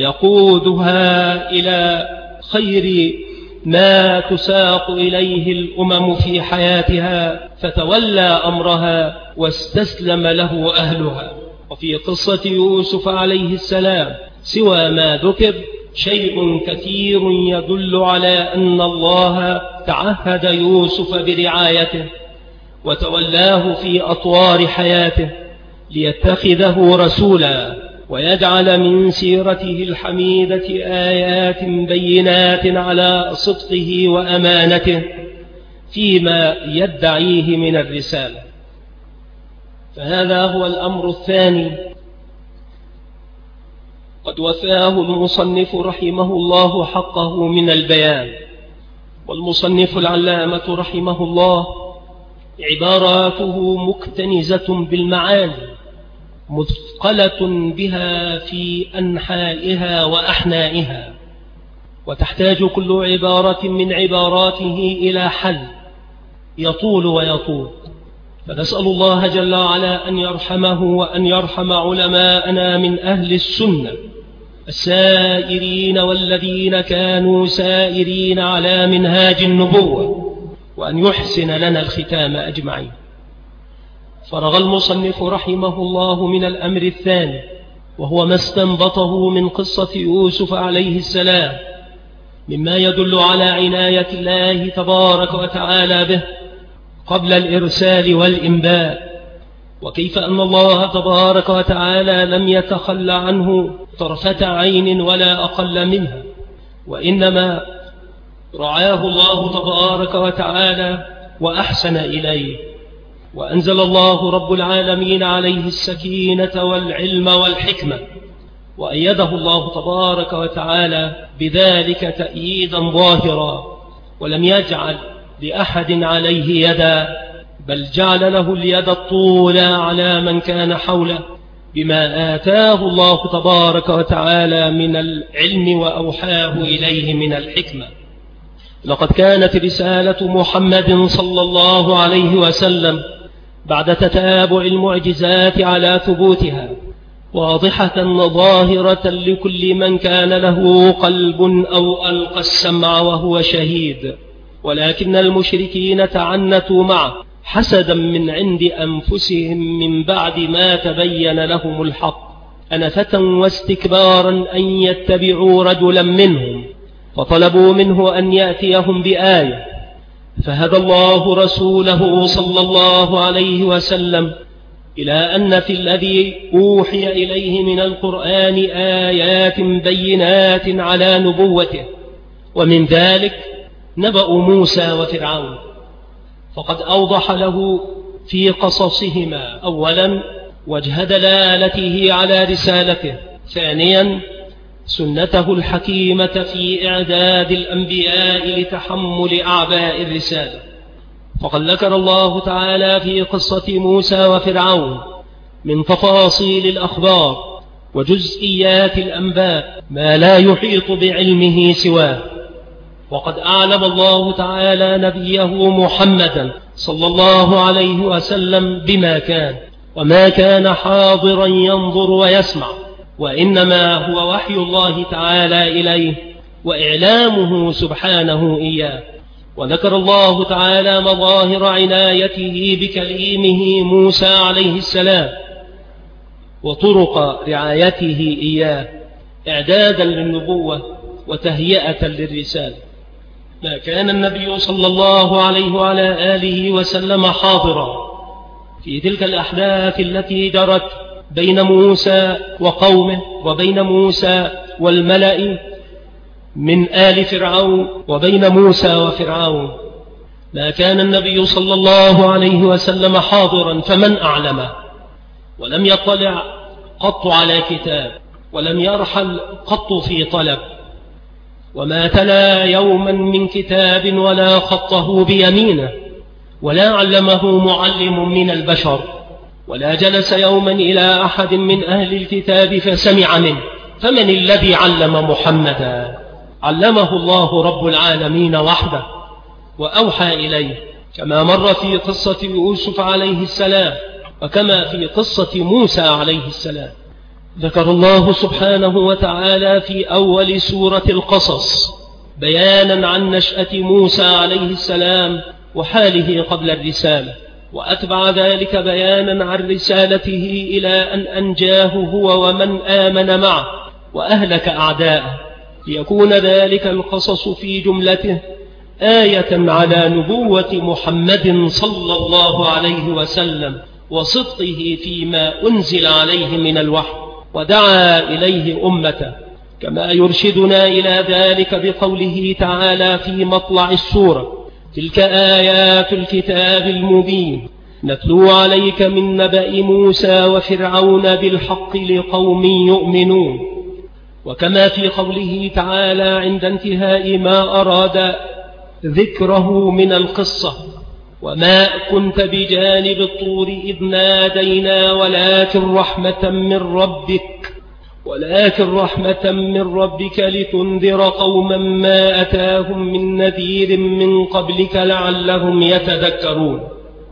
ويقودها إلى خير ما تساق إليه الأمم في حياتها، فتولى أمرها واستسلم له أهلها. وفي قصة يوسف عليه السلام سوى ما ذكر شيء كثير يدل على أن الله تعهد يوسف برعايته وتولاه في أطوار حياته ليتخذه رسولا، ويجعل من سيرته الحميدة آيات بينات على صدقه وأمانته فيما يدعيه من الرسالة. فهذا هو الأمر الثاني قد وفاه المصنف رحمه الله حقه من البيان. والمصنف العلامة رحمه الله عباراته مكتنزة بالمعاني مثقلة بها في أنحائها وأحنائها، وتحتاج كل عبارة من عباراته إلى حل يطول ويطول. فنسأل الله جل وعلا أن يرحمه وأن يرحم علماءنا من أهل السنة السائرين والذين كانوا سائرين على منهاج النبوة، وأن يحسن لنا الختام أجمعين. فرغ المصنف رحمه الله من الأمر الثاني، وهو ما استنبطه من قصة يوسف عليه السلام مما يدل على عناية الله تبارك وتعالى به. قبل الإرسال والإنباء، وكيف أن الله تبارك وتعالى لم يتخلى عنه طرفة عين ولا أقل منها، وإنما رعاه الله تبارك وتعالى وأحسن إليه، وأنزل الله رب العالمين عليه السكينة والعلم والحكمة، وأيده الله تبارك وتعالى بذلك تأييدا ظاهرا، ولم يجعل لأحد عليه يدا، بل جعل له اليد الطولى على من كان حوله بما آتاه الله تبارك وتعالى من العلم وأوحاه إليه من الحكمة. لقد كانت رسالة محمد صلى الله عليه وسلم بعد تتابع المعجزات على ثبوتها واضحة ظاهرة لكل من كان له قلب أو ألقى السمع وهو شهيد، ولكن المشركين تعنتوا معه حسدا من عند أنفسهم من بعد ما تبين لهم الحق، أنفة واستكبارا أن يتبعوا رجلا منهم، فطلبوا منه أن يأتيهم بآية، فهدى الله رسوله صلى الله عليه وسلم إلى أن في الذي أوحي إليه من القرآن آيات بينات على نبوته، ومن ذلك نبأ موسى وفرعون، فقد أوضح له في قصصهما أولا وجه دلالته على رسالته، ثانيا سنته الحكيمة في إعداد الأنبياء لتحمل أعباء الرسالة. فقد ذكر الله تعالى في قصة موسى وفرعون من تفاصيل الأخبار وجزئيات الأنباء ما لا يحيط بعلمه سواه، وقد أعلم الله تعالى نبيه محمدا صلى الله عليه وسلم بما كان وما كان حاضرا ينظر ويسمع، وإنما هو وحي الله تعالى إليه وإعلامه سبحانه إياه. وذكر الله تعالى مظاهر عنايته بكليمه موسى عليه السلام وطرق رعايته إياه إعدادا للنبوة وتهيئة للرسالة. ما كان النبي صلى الله عليه وعلى آله وسلم حاضرا في تلك الأحداث التي جرت بين موسى وقومه وبين موسى والملأ من آل فرعون وبين موسى وفرعون. ما كان النبي صلى الله عليه وسلم حاضرا فمن أعلمه، ولم يطلع قط على كتاب، ولم يرحل قط في طلب، وما تلا يوما من كتاب ولا خطه بيمينه، ولا علمه معلم من البشر، ولا جلس يوما إلى أحد من أهل الكتاب فسمع منه. فمن الذي علم محمدا؟ علمه الله رب العالمين وحده وأوحى إليه، كما مر في قصة يوسف عليه السلام وكما في قصة موسى عليه السلام. ذكر الله سبحانه وتعالى في أول سورة القصص بيانا عن نشأة موسى عليه السلام وحاله قبل الرسالة، وأتبع ذلك بيانا عن رسالته إلى أن أنجاه هو ومن آمن معه وأهلك أعداءه، ليكون ذلك القصص في جملته آية على نبوة محمد صلى الله عليه وسلم وصدقه فيما أنزل عليه من الوحي، ودعا إليه أمته، كما يرشدنا إلى ذلك بقوله تعالى في مطلع السورة: تلك آيات الكتاب المبين نتلو عليك من نبأ موسى وفرعون بالحق لقوم يؤمنون. وكما في قوله تعالى عند انتهاء ما أراد ذكره من القصة: وما كنت بجانب الطور إذ نادينا ولكن رحمة من ربك ولكن رحمة من ربك لتنذر قوما ما أتاهم من نذير من قبلك لعلهم يتذكرون.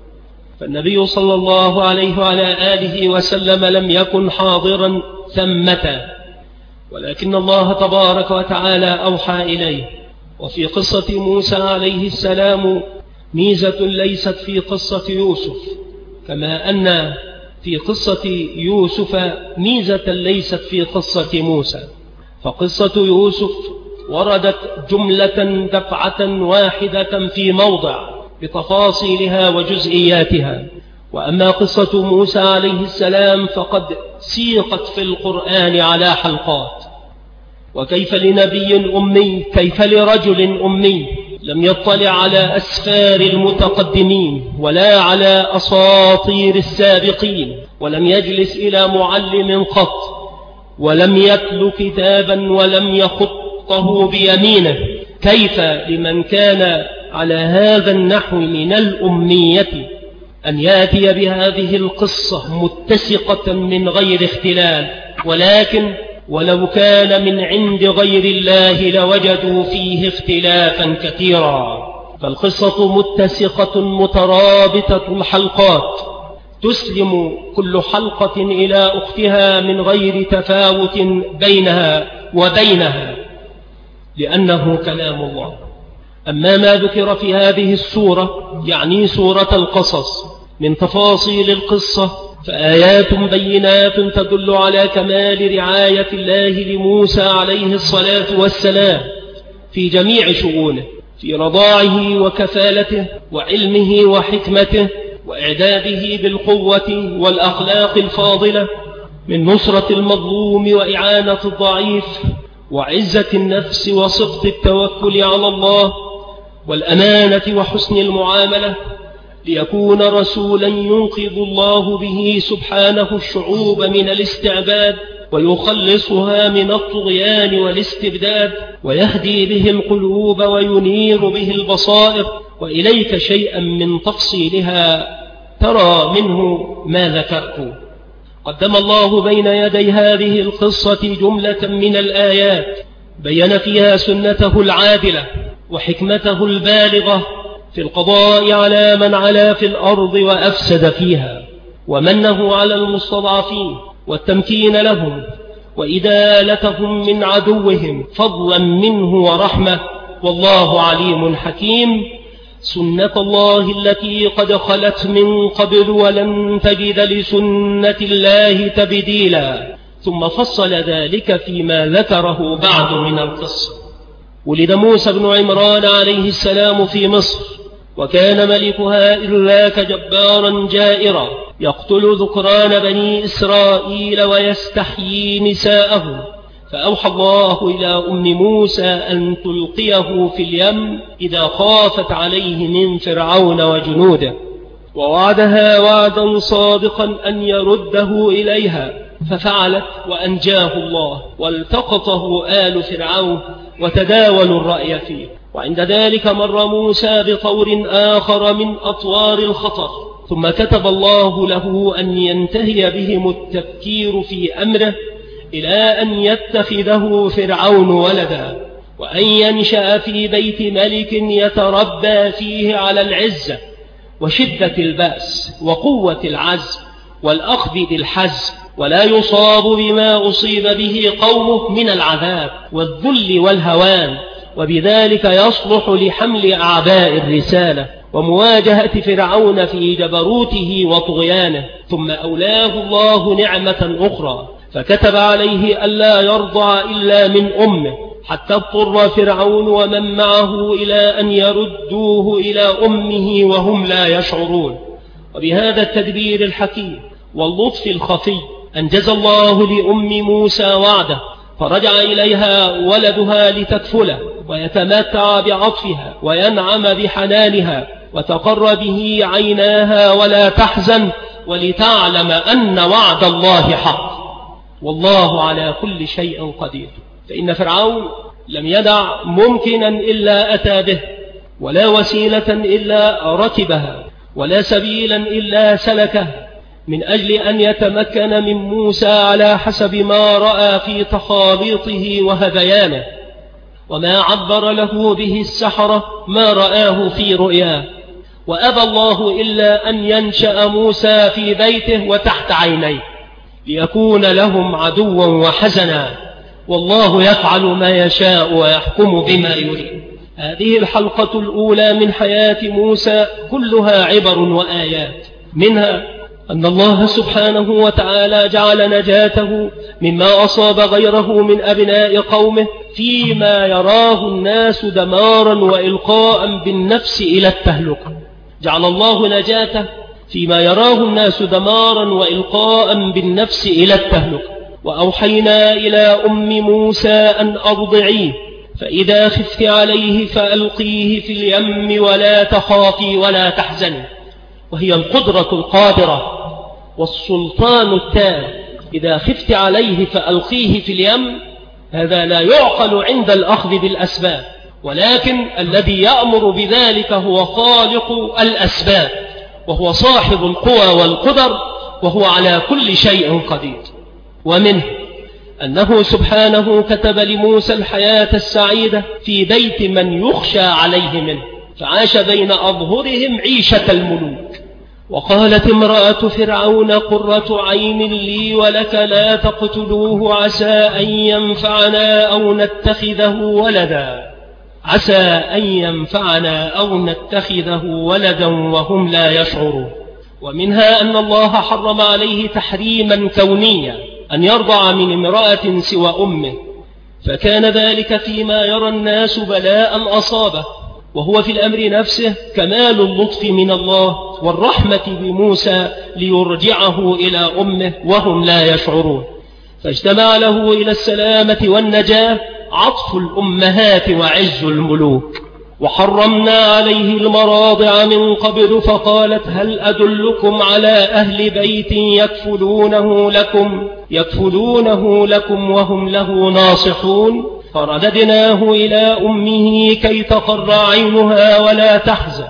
فالنبي صلى الله عليه وعلى آله وسلم لم يكن حاضرا ثمة، ولكن الله تبارك وتعالى أوحى إليه. وفي قصة موسى عليه السلام ميزة ليست في قصة يوسف، كما أن في قصة يوسف ميزة ليست في قصة موسى. فقصة يوسف وردت جملة دفعة واحدة في موضع، بتفاصيلها وجزئياتها. وأما قصة موسى عليه السلام فقد سيقت في القرآن على حلقات. وكيف لنبي أمي، كيف لرجل أمي لم يطلع على أسفار المتقدمين ولا على أساطير السابقين، ولم يجلس إلى معلم قط، ولم يتل كتابا ولم يخطه بيمينه، كيف لمن كان على هذا النحو من الأمية أن يأتي بهذه القصة متسقة من غير اختلال؟ ولكن ولو كان من عند غير الله لوجدوا فيه اختلافا كثيرا. فالقصة متسقة مترابطة الحلقات، تسلم كل حلقة إلى أختها من غير تفاوت بينها وبينها، لأنه كلام الله. أما ما ذكر في هذه السورة، يعني سورة القصص، من تفاصيل القصة فآيات بينات تدل على كمال رعاية الله لموسى عليه الصلاة والسلام في جميع شؤونه، في رضاعه وكفالته وعلمه وحكمته وإعداده بالقوة والأخلاق الفاضلة، من نصرة المظلوم وإعانة الضعيف وعزة النفس وصدق التوكل على الله والأمانة وحسن المعاملة، ليكون رسولا ينقذ الله به سبحانه الشعوب من الاستعباد ويخلصها من الطغيان والاستبداد، ويهدي به القلوب وينير به البصائر. وإليك شيئا من تفصيلها ترى منه ما ذكرت. قدم الله بين يدي هذه القصة جملة من الآيات بين فيها سنته العادلة وحكمته البالغة في القضاء على من علا في الأرض وأفسد فيها، ومنه على المستضعفين والتمكين لهم وإدالتهم من عدوهم فضلا منه ورحمة، والله عليم حكيم. سنة الله التي قد خلت من قبل ولن تجد لسنة الله تبديلا. ثم فصل ذلك فيما ذكره بعد من القصة. ولد موسى بن عمران عليه السلام في مصر، وكان ملكها إذاك جبارا جائرا يقتل ذكران بني إسرائيل ويستحيي نساءهم، فأوحى الله إلى أم موسى أن تلقيه في اليم إذا خافت عليه من فرعون وجنوده، ووعدها وعدا صادقا أن يرده إليها، ففعلت وأنجاه الله، والتقطه آل فرعون وتداولوا الرأي فيه. وعند ذلك مر موسى بطور آخر من أطوار الخطر، ثم كتب الله له أن ينتهي بهم التفكير في أمره إلى أن يتخذه فرعون ولدا، وأن ينشأ في بيت ملك يتربى فيه على العزة وشدة البأس وقوة العزم والأخذ بالحزم، ولا يصاب بما أصيب به قومه من العذاب والذل والهوان، وبذلك يصلح لحمل أعباء الرسالة ومواجهة فرعون في جبروته وطغيانه. ثم أولاه الله نعمة أخرى، فكتب عليه ألا يرضع إلا من أمه، حتى اضطر فرعون ومن معه إلى أن يردوه إلى أمه وهم لا يشعرون. وبهذا التدبير الحكيم واللطف الخفي أنجز الله لأم موسى وعده، فرجع إليها ولدها لتكفله ويتمتع بعطفها وينعم بحنانها، وتقر به عيناها ولا تحزن، ولتعلم أن وعد الله حق، والله على كل شيء قدير. فإن فرعون لم يدع ممكنا إلا أتى به، ولا وسيلة إلا ركبها، ولا سبيلا إلا سلكه، من أجل أن يتمكن من موسى على حسب ما رأى في تخابيطه وهذيانه، وما عبر له به السحرة ما رآه في رؤياه. وأبى الله إلا أن ينشأ موسى في بيته وتحت عينيه، ليكون لهم عدوا وحزنا، والله يفعل ما يشاء ويحكم بما يريد. هذه الحلقة الأولى من حياة موسى كلها عبر وآيات، منها أن الله سبحانه وتعالى جعل نجاته مما أصاب غيره من أبناء قومه فيما يراه الناس دمارا وإلقاء بالنفس إلى التهلكة. جعل الله نجاته فيما يراه الناس دمارا وإلقاء بالنفس إلى التهلكة. وأوحينا إلى أم موسى أن أرضعيه، فإذا خفت عليه فألقيه في اليم ولا تخافي ولا تحزني. وهي القدرة القادرة والسلطان التام. إذا خفت عليه فألقيه في اليم، هذا لا يعقل عند الأخذ بالأسباب، ولكن الذي يأمر بذلك هو خالق الأسباب، وهو صاحب القوى والقدر، وهو على كل شيء قدير. ومنه أنه سبحانه كتب لموسى الحياة السعيدة في بيت من يخشى عليه منه، فعاش بين أظهرهم عيشة الملوك. وقالت امرأة فرعون قرة عين لي ولك لا تقتلوه عسى أن ينفعنا أو نتخذه ولدا عسى أن ينفعنا أو نتخذه ولدا وهم لا يشعرون. ومنها أن الله حرم عليه تحريما كونيا أن يرضع من امرأة سوى أمه، فكان ذلك فيما يرى الناس بلاء أصابه، وهو في الأمر نفسه كمال اللطف من الله والرحمة بموسى ليرجعه إلى أمه وهم لا يشعرون. فاجتمع له إلى السلامة والنجاة عطف الأمهات وعز الملوك. وحرمنا عليه المراضع من قبل، فقالت هل أدلكم على أهل بيت يكفلونه لكم يكفلونه لكم وهم له ناصحون. فرددناه إلى أمه كي تقر عينها ولا تحزن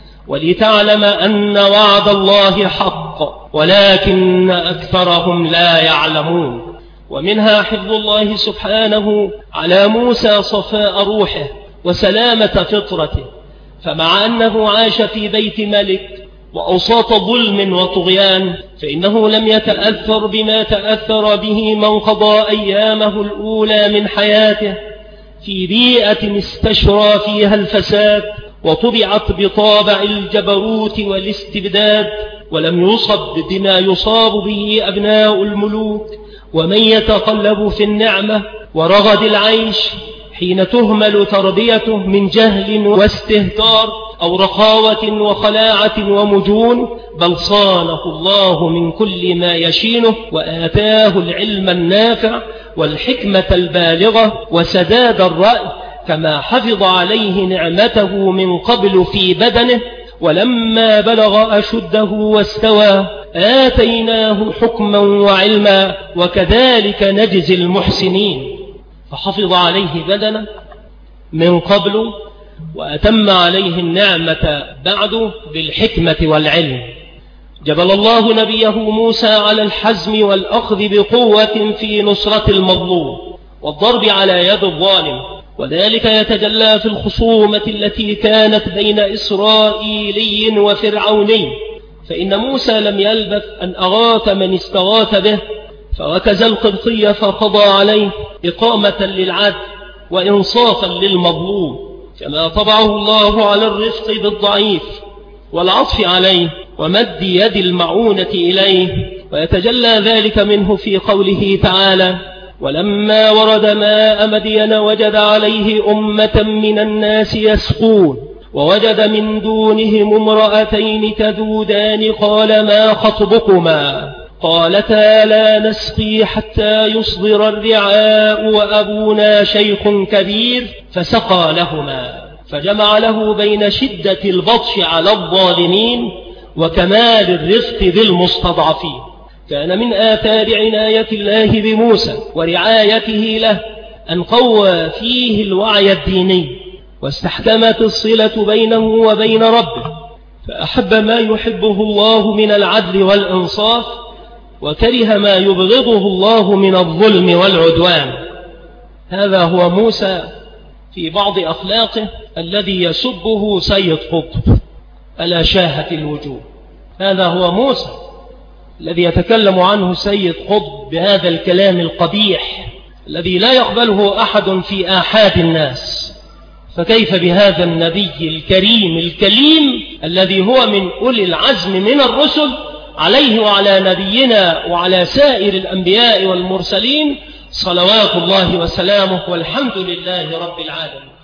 ولتعلم أن وعد الله حق ولكن أكثرهم لا يعلمون. ومنها حفظ الله سبحانه على موسى صفاء روحه وسلامة فطرته، فمع أنه عاش في بيت ملك وأوساط ظلم وطغيان، فإنه لم يتأثر بما تأثر به من قضى أيامه الأولى من حياته في بيئة استشرى فيها الفساد وطبعت بطابع الجبروت والاستبداد، ولم يصب بما يصاب به أبناء الملوك ومن يتقلب في النعمة ورغد العيش حين تهمل تربيته من جهل واستهتار أو رخاوة وخلاعة ومجون، بل صانه الله من كل ما يشينه وآتاه العلم النافع والحكمة البالغة وسداد الرأي، كما حفظ عليه نعمته من قبل في بدنه. ولما بلغ أشده واستوى آتيناه حكما وعلما وكذلك نجزي المحسنين. فحفظ عليه بدنه من قبل وأتم عليه النعمة بعد بالحكمة والعلم. جبل الله نبيه موسى على الحزم والأخذ بقوة في نصرة المظلوم والضرب على يد الظالم، وذلك يتجلى في الخصومة التي كانت بين إسرائيلي وفرعوني. فإن موسى لم يلبث أن أغاث من استغاث به، فركز القبطي فقضى عليه إقامة للعدل وإنصافا للمظلوم، كما طبعه الله على الرفق بالضعيف والعطف عليه ومد يد المعونة إليه. ويتجلى ذلك منه في قوله تعالى ولما ورد ماء مدين وجد عليه أمة من الناس يسقون ووجد من دونهم امرأتين تذودان قال ما خطبكما قالتا لا نسقي حتى يصدر الرعاء وأبونا شيخ كبير فسقى لهما. فجمع له بين شدة البطش على الظالمين وكمال الرفق بالمستضعفين. كان من آثار عناية الله بموسى ورعايته له أن قوى فيه الوعي الديني واستحكمت الصلة بينه وبين ربه، فأحب ما يحبه الله من العدل والإنصاف وكره ما يبغضه الله من الظلم والعدوان. هذا هو موسى في بعض أخلاقه الذي يسبه سيد قطب ألا شاهت الوجوه. هذا هو موسى الذي يتكلم عنه سيد قطب بهذا الكلام القبيح الذي لا يقبله أحد في آحاد الناس، فكيف بهذا النبي الكريم الكليم الذي هو من أولي العزم من الرسل، عليه وعلى نبينا وعلى سائر الأنبياء والمرسلين صلوات الله وسلامه، والحمد لله رب العالمين.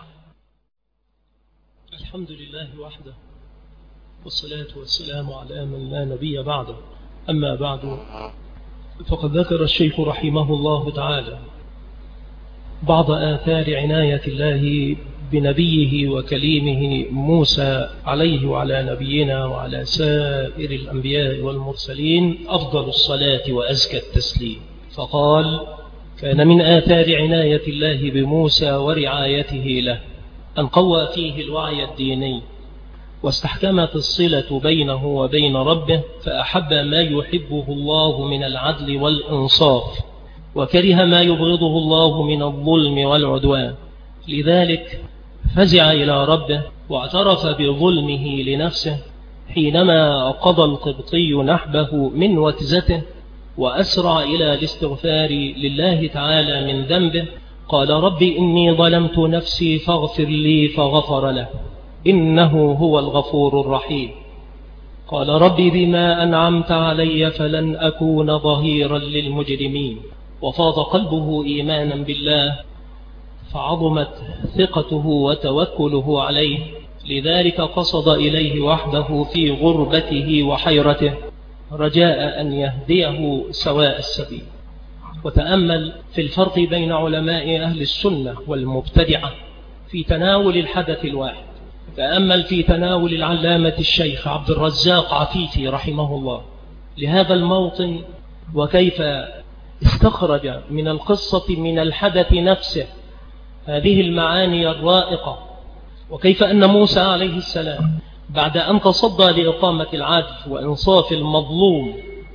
الحمد لله وحده، والصلاة والسلام على من لا نبي بعده. أما بعد، فقد ذكر الشيخ رحمه الله تعالى بعض آثار عناية الله بنبيه وكليمه موسى عليه وعلى نبينا وعلى سائر الأنبياء والمرسلين أفضل الصلاة وأزكى التسليم. فقال: كان من آثار عناية الله بموسى ورعايته له أن قوى فيه الوعي الديني، واستحكمت الصلة بينه وبين ربه، فأحب ما يحبه الله من العدل والإنصاف، وكره ما يبغضه الله من الظلم والعدوان. لذلك فزع إلى ربه واعترف بظلمه لنفسه حينما قضى القبطي نحبه من وكزته، وأسرع إلى الاستغفار لله تعالى من ذنبه. قال: رب إني ظلمت نفسي فاغفر لي، فغفر له، إنه هو الغفور الرحيم. قال: رب بما أنعمت علي فلن أكون ظهيرا للمجرمين. وفاض قلبه إيمانا بالله، فعظمت ثقته وتوكله عليه، لذلك قصد إليه وحده في غربته وحيرته رجاء أن يهديه سواء السبيل. وتأمل في الفرق بين علماء أهل السنة والمبتدعة في تناول الحدث الواحد. تأمل في تناول العلامة الشيخ عبد الرزاق عفيفي رحمه الله لهذا الموطن، وكيف استخرج من القصة من الحدث نفسه هذه المعاني الرائقة، وكيف أن موسى عليه السلام بعد أن تصدى لإقامة العدل وإنصاف المظلوم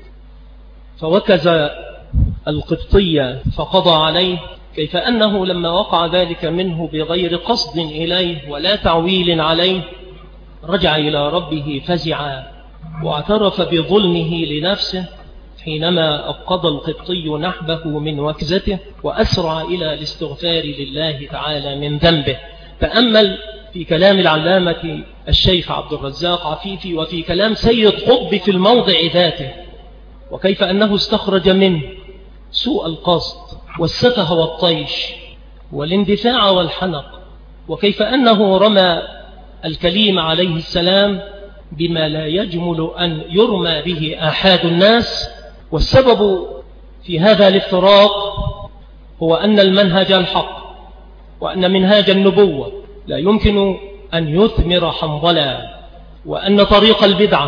فوكز القبطية فقضى عليه، كيف أنه لما وقع ذلك منه بغير قصد إليه ولا تعويل عليه رجع إلى ربه فزعا، واعترف بظلمه لنفسه حينما أقضى القبطي نحبه من وكزته، وأسرع إلى الاستغفار لله تعالى من ذنبه. تأمل في كلام العلامة الشيخ عبد الرزاق عفيفي وفي كلام سيد قطب في الموضع ذاته، وكيف أنه استخرج منه سوء القصد والسفه والطيش والاندفاع والحنق، وكيف أنه رمى الكليم عليه السلام بما لا يجمل أن يرمى به آحاد الناس. والسبب في هذا الافتراق هو أن المنهج الحق وأن منهاج النبوة لا يمكن أن يثمر حنظلا، وأن طريق البدعة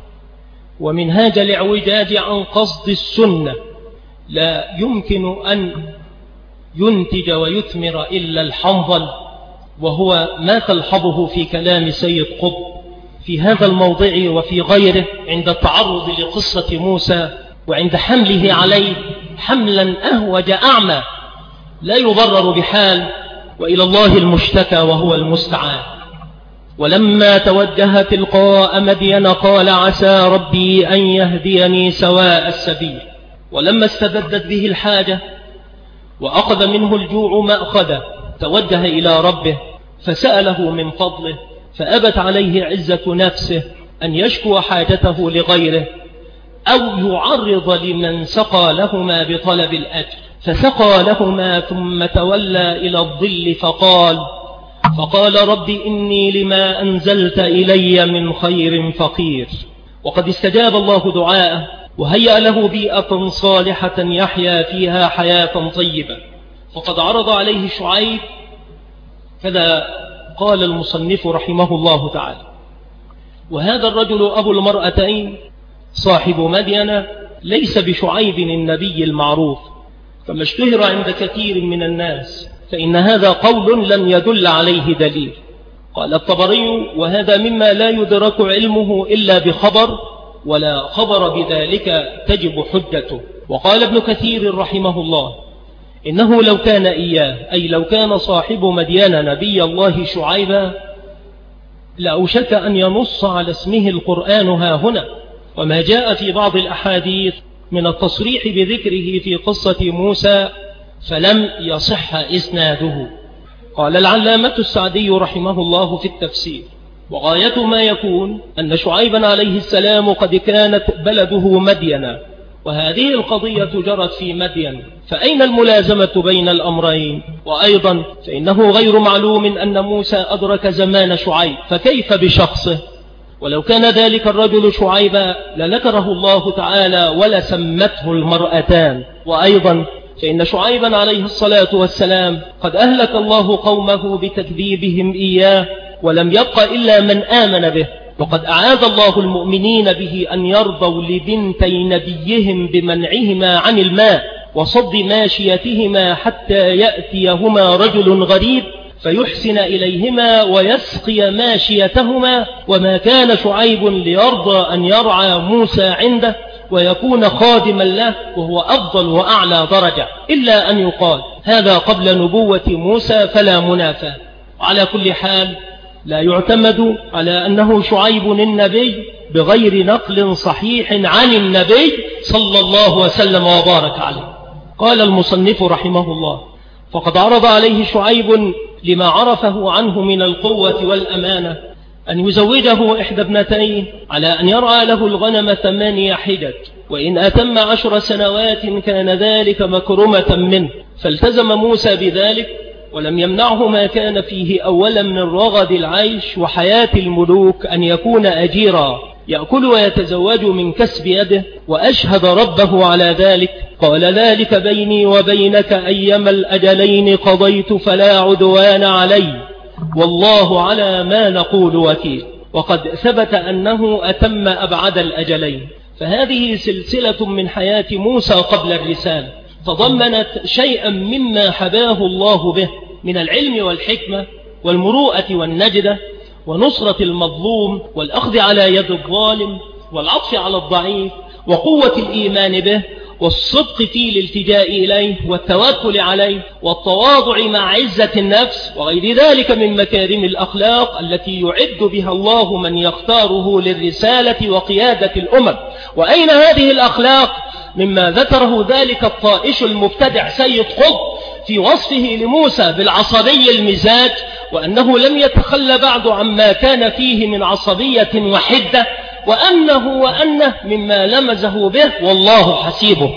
ومنهاج الاعوجاج عن قصد السنة لا يمكن أن ينتج ويثمر إلا الحنظل، وهو ما تلحظه في كلام سيد قطب في هذا الموضع وفي غيره عند التعرض لقصة موسى، وعند حمله عليه حملا أهوج أعمى لا يضرر بحال، وإلى الله المشتكى وهو المستعان. ولما توجه تلقاء مدين قال: عسى ربي أن يهديني سواء السبيل. ولما استبدت به الحاجة وأخذ منه الجوع مأخذه توجه إلى ربه فسأله من فضله، فأبت عليه عزة نفسه أن يشكو حاجته لغيره أو يعرض لمن سقى لهما بطلب الأجر، فسقى لهما ثم تولى إلى الظل فقال فقال رب إني لما أنزلت إلي من خير فقير. وقد استجاب الله دعاءه وهيأ له بيئة صالحة يحيا فيها حياة طيبة. فقد عرض عليه شعيب، كذا قال المصنف رحمه الله تعالى: وهذا الرجل أبو المرأتين صاحب مدين ليس بشعيب النبي المعروف كما اشتهر عند كثير من الناس، فإن هذا قول لم يدل عليه دليل. قال الطبري: وهذا مما لا يدرك علمه إلا بخبر، ولا خبر بذلك تجب حجته. وقال ابن كثير رحمه الله: إنه لو كان إياه، أي لو كان صاحب مدين نبي الله شعيبا، لأوشك أن ينص على اسمه القرآن ها هنا، وما جاء في بعض الأحاديث من التصريح بذكره في قصة موسى فلم يصح إسناده. قال العلامة السعدي رحمه الله في التفسير: وغاية ما يكون أن شعيبا عليه السلام قد كانت بلده مدينة وهذه القضية جرت في مدين، فأين الملازمة بين الأمرين؟ وأيضا فإنه غير معلوم أن موسى أدرك زمان شعيب، فكيف بشخصه؟ ولو كان ذلك الرجل شعيبا لذكره الله تعالى ولسمته المرأتان. وأيضا فإن شعيبا عليه الصلاة والسلام قد أهلك الله قومه بتكذيبهم إياه، ولم يبق إلا من آمن به، وقد أعاذ الله المؤمنين به أن يرضوا لبنتي نبيهم بمنعهما عن الماء وصد ماشيتهما حتى يأتيهما رجل غريب فيحسن إليهما ويسقي ماشيتهما، وما كان شعيب ليرضى أن يرعى موسى عنده ويكون خادما له، وهو أفضل وأعلى درجة، إلا أن يقال هذا قبل نبوة موسى فلا منافاة. وعلى كل حال لا يعتمد على أنه شعيب النبي بغير نقل صحيح عن النبي صلى الله وسلم وبارك عليه. قال المصنف رحمه الله: فقد عرض عليه شعيب لما عرفه عنه من القوة والأمانة أن يزوجه إحدى ابنتين على أن يرعى له الغنم ثمانية حجج، وإن أتم عشر سنوات كان ذلك مكرمة منه، فالتزم موسى بذلك ولم يمنعه ما كان فيه أولا من رغد العيش وحياة الملوك أن يكون أجيرا يأكل ويتزوج من كسب يده، وأشهد ربه على ذلك. قال: ذلك بيني وبينك أيما الأجلين قضيت فلا عدوان علي، والله على ما نقول وكيل. وقد ثبت أنه أتم أبعد الأجلين. فهذه سلسلة من حياة موسى قبل الرسالة، تضمنت شيئا مما حباه الله به من العلم والحكمة والمروءة والنجدة ونصرة المظلوم والأخذ على يد الظالم والعطف على الضعيف وقوة الإيمان به والصدق في الالتجاء إليه والتوكل عليه والتواضع مع عزة النفس وغير ذلك من مكارم الأخلاق التي يعد بها الله من يختاره للرسالة وقيادة الأمم. وأين هذه الأخلاق مما ذكره ذلك الطائش المبتدع سيد قطب في وصفه لموسى بالعصبي المزاج، وأنه لم يتخلى بعد عما كان فيه من عصبية وحدة، وأنه وأنه مما لمزه به والله حسيبه.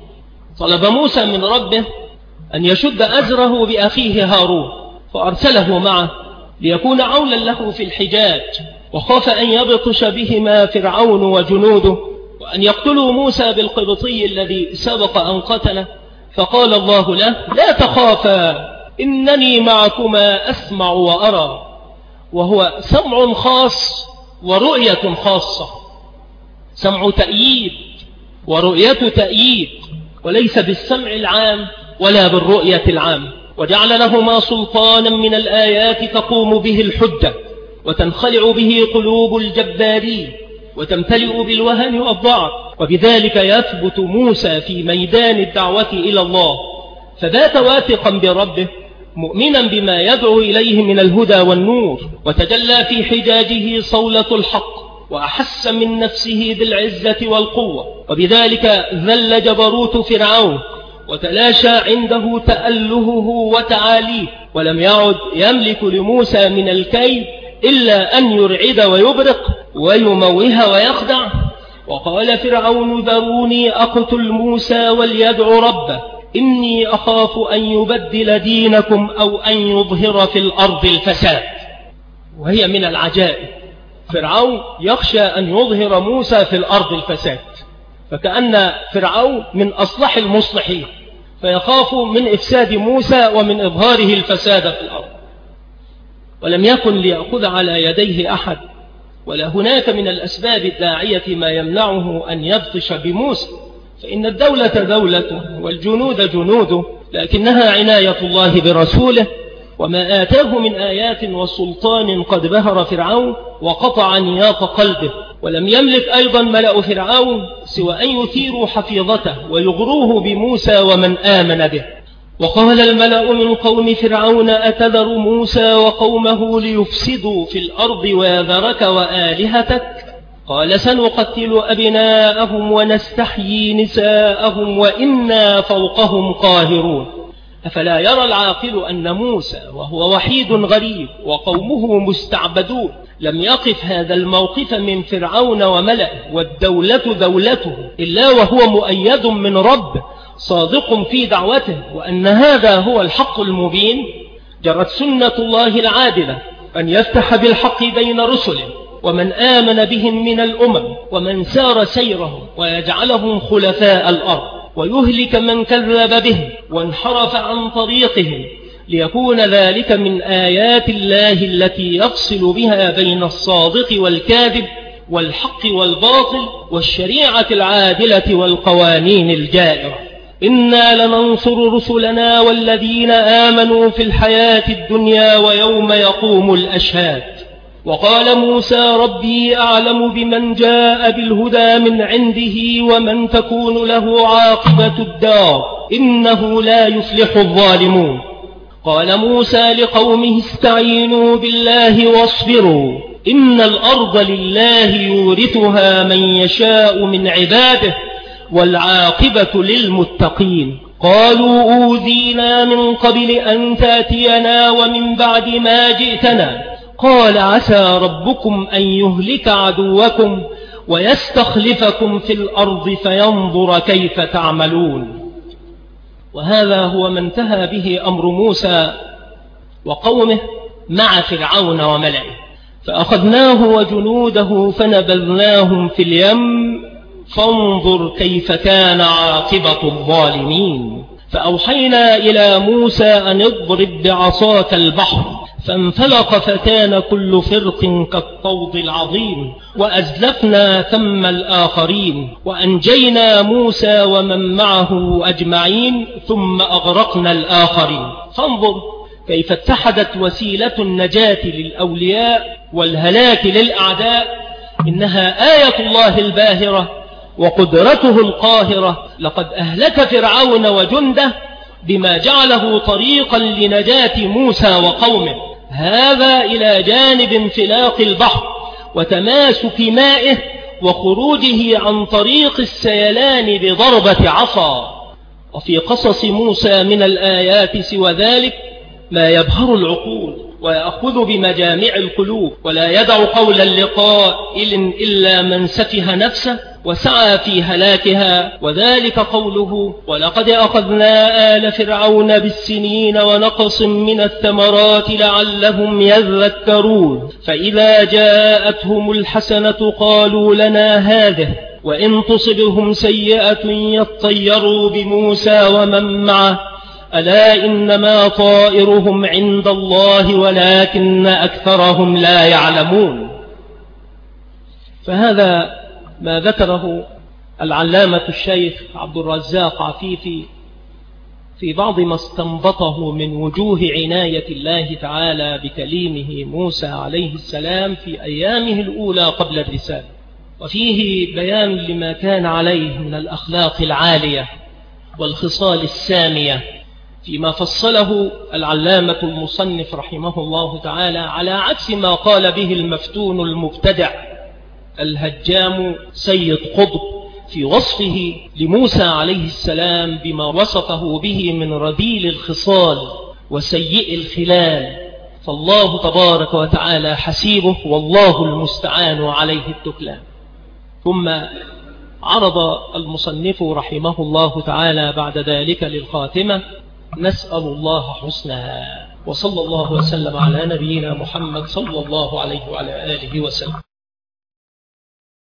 طلب موسى من ربه أن يشد أزره بأخيه هارون، فأرسله معه ليكون عونا له في الحجاج، وخاف أن يبطش بهما فرعون وجنوده وأن يقتلوا موسى بالقبطي الذي سبق أن قتله. فقال الله له: لا تخافا إنني معكما أسمع وأرى، وهو سمع خاص ورؤية خاصة، سمع تأييد ورؤية تأييد، وليس بالسمع العام ولا بالرؤية العام. وجعل لهما سلطانا من الآيات تقوم به الحجة وتنخلع به قلوب الجبارين وتمتلئ بالوهن والضعف، وبذلك يثبت موسى في ميدان الدعوة إلى الله، فبات واثقا بربه مؤمنا بما يدعو إليه من الهدى والنور، وتجلى في حجاجه صولة الحق، وأحس من نفسه بالعزة والقوة، وبذلك ذل جبروت فرعون وتلاشى عنده تألهه وتعاليه، ولم يعد يملك لموسى من الكيد إلا أن يرعد ويبرق ويموه ويخدع. وقال فرعون: ذروني أقتل موسى وليدع ربه إني أخاف أن يبدل دينكم أو أن يظهر في الأرض الفساد. وهي من العجائب، فرعون يخشى أن يظهر موسى في الأرض الفساد، فكأن فرعون من أصلح المصلحين، فيخاف من إفساد موسى ومن إظهاره الفساد في الأرض. ولم يكن ليأخذ على يديه أحد، ولا هناك من الأسباب الداعية ما يمنعه أن يبطش بموسى، فإن الدولة دولته والجنود جنوده، لكنها عناية الله برسوله، وما آتاه من آيات وسلطان قد بهر فرعون وقطع نياط قلبه. ولم يملك أيضا ملأ فرعون سوى أن يثيروا حفيظته ويغروه بموسى ومن آمن به. وقال الملأ من قوم فرعون: أتذر موسى وقومه ليفسدوا في الأرض ويذرك وآلهتك؟ قال: سنقتل أبناءهم ونستحيي نساءهم وإنا فوقهم قاهرون. أفلا يرى العاقل أن موسى وهو وحيد غريب وقومه مستعبدون لم يقف هذا الموقف من فرعون وملئه والدولة دولته إلا وهو مؤيد من رب صادق في دعوته وأن هذا هو الحق المبين، جرت سنة الله العادلة أن يفتح بالحق بين رسله ومن آمن بهم من الأمم ومن سار سيرهم ويجعلهم خلفاء الأرض، ويهلك من كذب بهم وانحرف عن طريقهم، ليكون ذلك من آيات الله التي يفصل بها بين الصادق والكاذب والحق والباطل والشريعة العادلة والقوانين الجائرة. إنا لننصر رسلنا والذين آمنوا في الحياة الدنيا ويوم يقوم الأشهاد. وقال موسى ربي أعلم بمن جاء بالهدى من عنده ومن تكون له عاقبة الدار إنه لا يفلح الظالمون. قال موسى لقومه استعينوا بالله واصبروا إن الأرض لله يورثها من يشاء من عباده والعاقبة للمتقين. قالوا أوذينا من قبل أن تأتينا ومن بعد ما جئتنا قال عسى ربكم أن يهلك عدوكم ويستخلفكم في الأرض فينظر كيف تعملون. وهذا هو ما انتهى به أمر موسى وقومه مع فرعون وملئه، فأخذناه وجنوده فنبذناهم في اليم فانظر كيف كان عاقبة الظالمين. فأوحينا إلى موسى أن اضرب بعصاك البحر فانفلق فكان كل فرق كالطود العظيم وأزلفنا ثم الآخرين وأنجينا موسى ومن معه أجمعين ثم أغرقنا الآخرين. فانظر كيف اتحدت وسيلة النجاة للأولياء والهلاك للأعداء. إنها آية الله الباهرة وقدرته القاهرة. لقد أهلك فرعون وجنده بما جعله طريقا لنجاة موسى وقومه، هذا إلى جانب انفلاق البحر وتماسك مائه وخروجه عن طريق السيلان بضربة عصا. وفي قصص موسى من الآيات سوى ذلك ما يبهر العقول ويأخذ بمجامع القلوب، ولا يدع قولا لقائل إلا من سفه نفسه وسعى في هلاكها، وذلك قوله ولقد أخذنا آل فرعون بالسنين ونقص من الثمرات لعلهم يذكرون فإذا جاءتهم الحسنة قالوا لنا هذه وإن تصبهم سيئة يطيروا بموسى ومن معه ألا إنما طائرهم عند الله ولكن أكثرهم لا يعلمون. فهذا ما ذكره العلامة الشيخ عبد الرزاق عفيفي في بعض ما استنبطه من وجوه عناية الله تعالى بكليمه موسى عليه السلام في أيامه الأولى قبل الرسالة، وفيه بيان لما كان عليه من الأخلاق العالية والخصال السامية فيما فصله العلامة المصنف رحمه الله تعالى، على عكس ما قال به المفتون المبتدع الهجام سيد قطب في وصفه لموسى عليه السلام بما وصفه به من رذيل الخصال وسيء الخلال. فالله تبارك وتعالى حسيبه والله المستعان عليه التكلان. ثم عرض المصنف رحمه الله تعالى بعد ذلك للخاتمة نسأل الله حسنها، وصلى الله وسلم على نبينا محمد صلى الله عليه وعلى آله وسلم.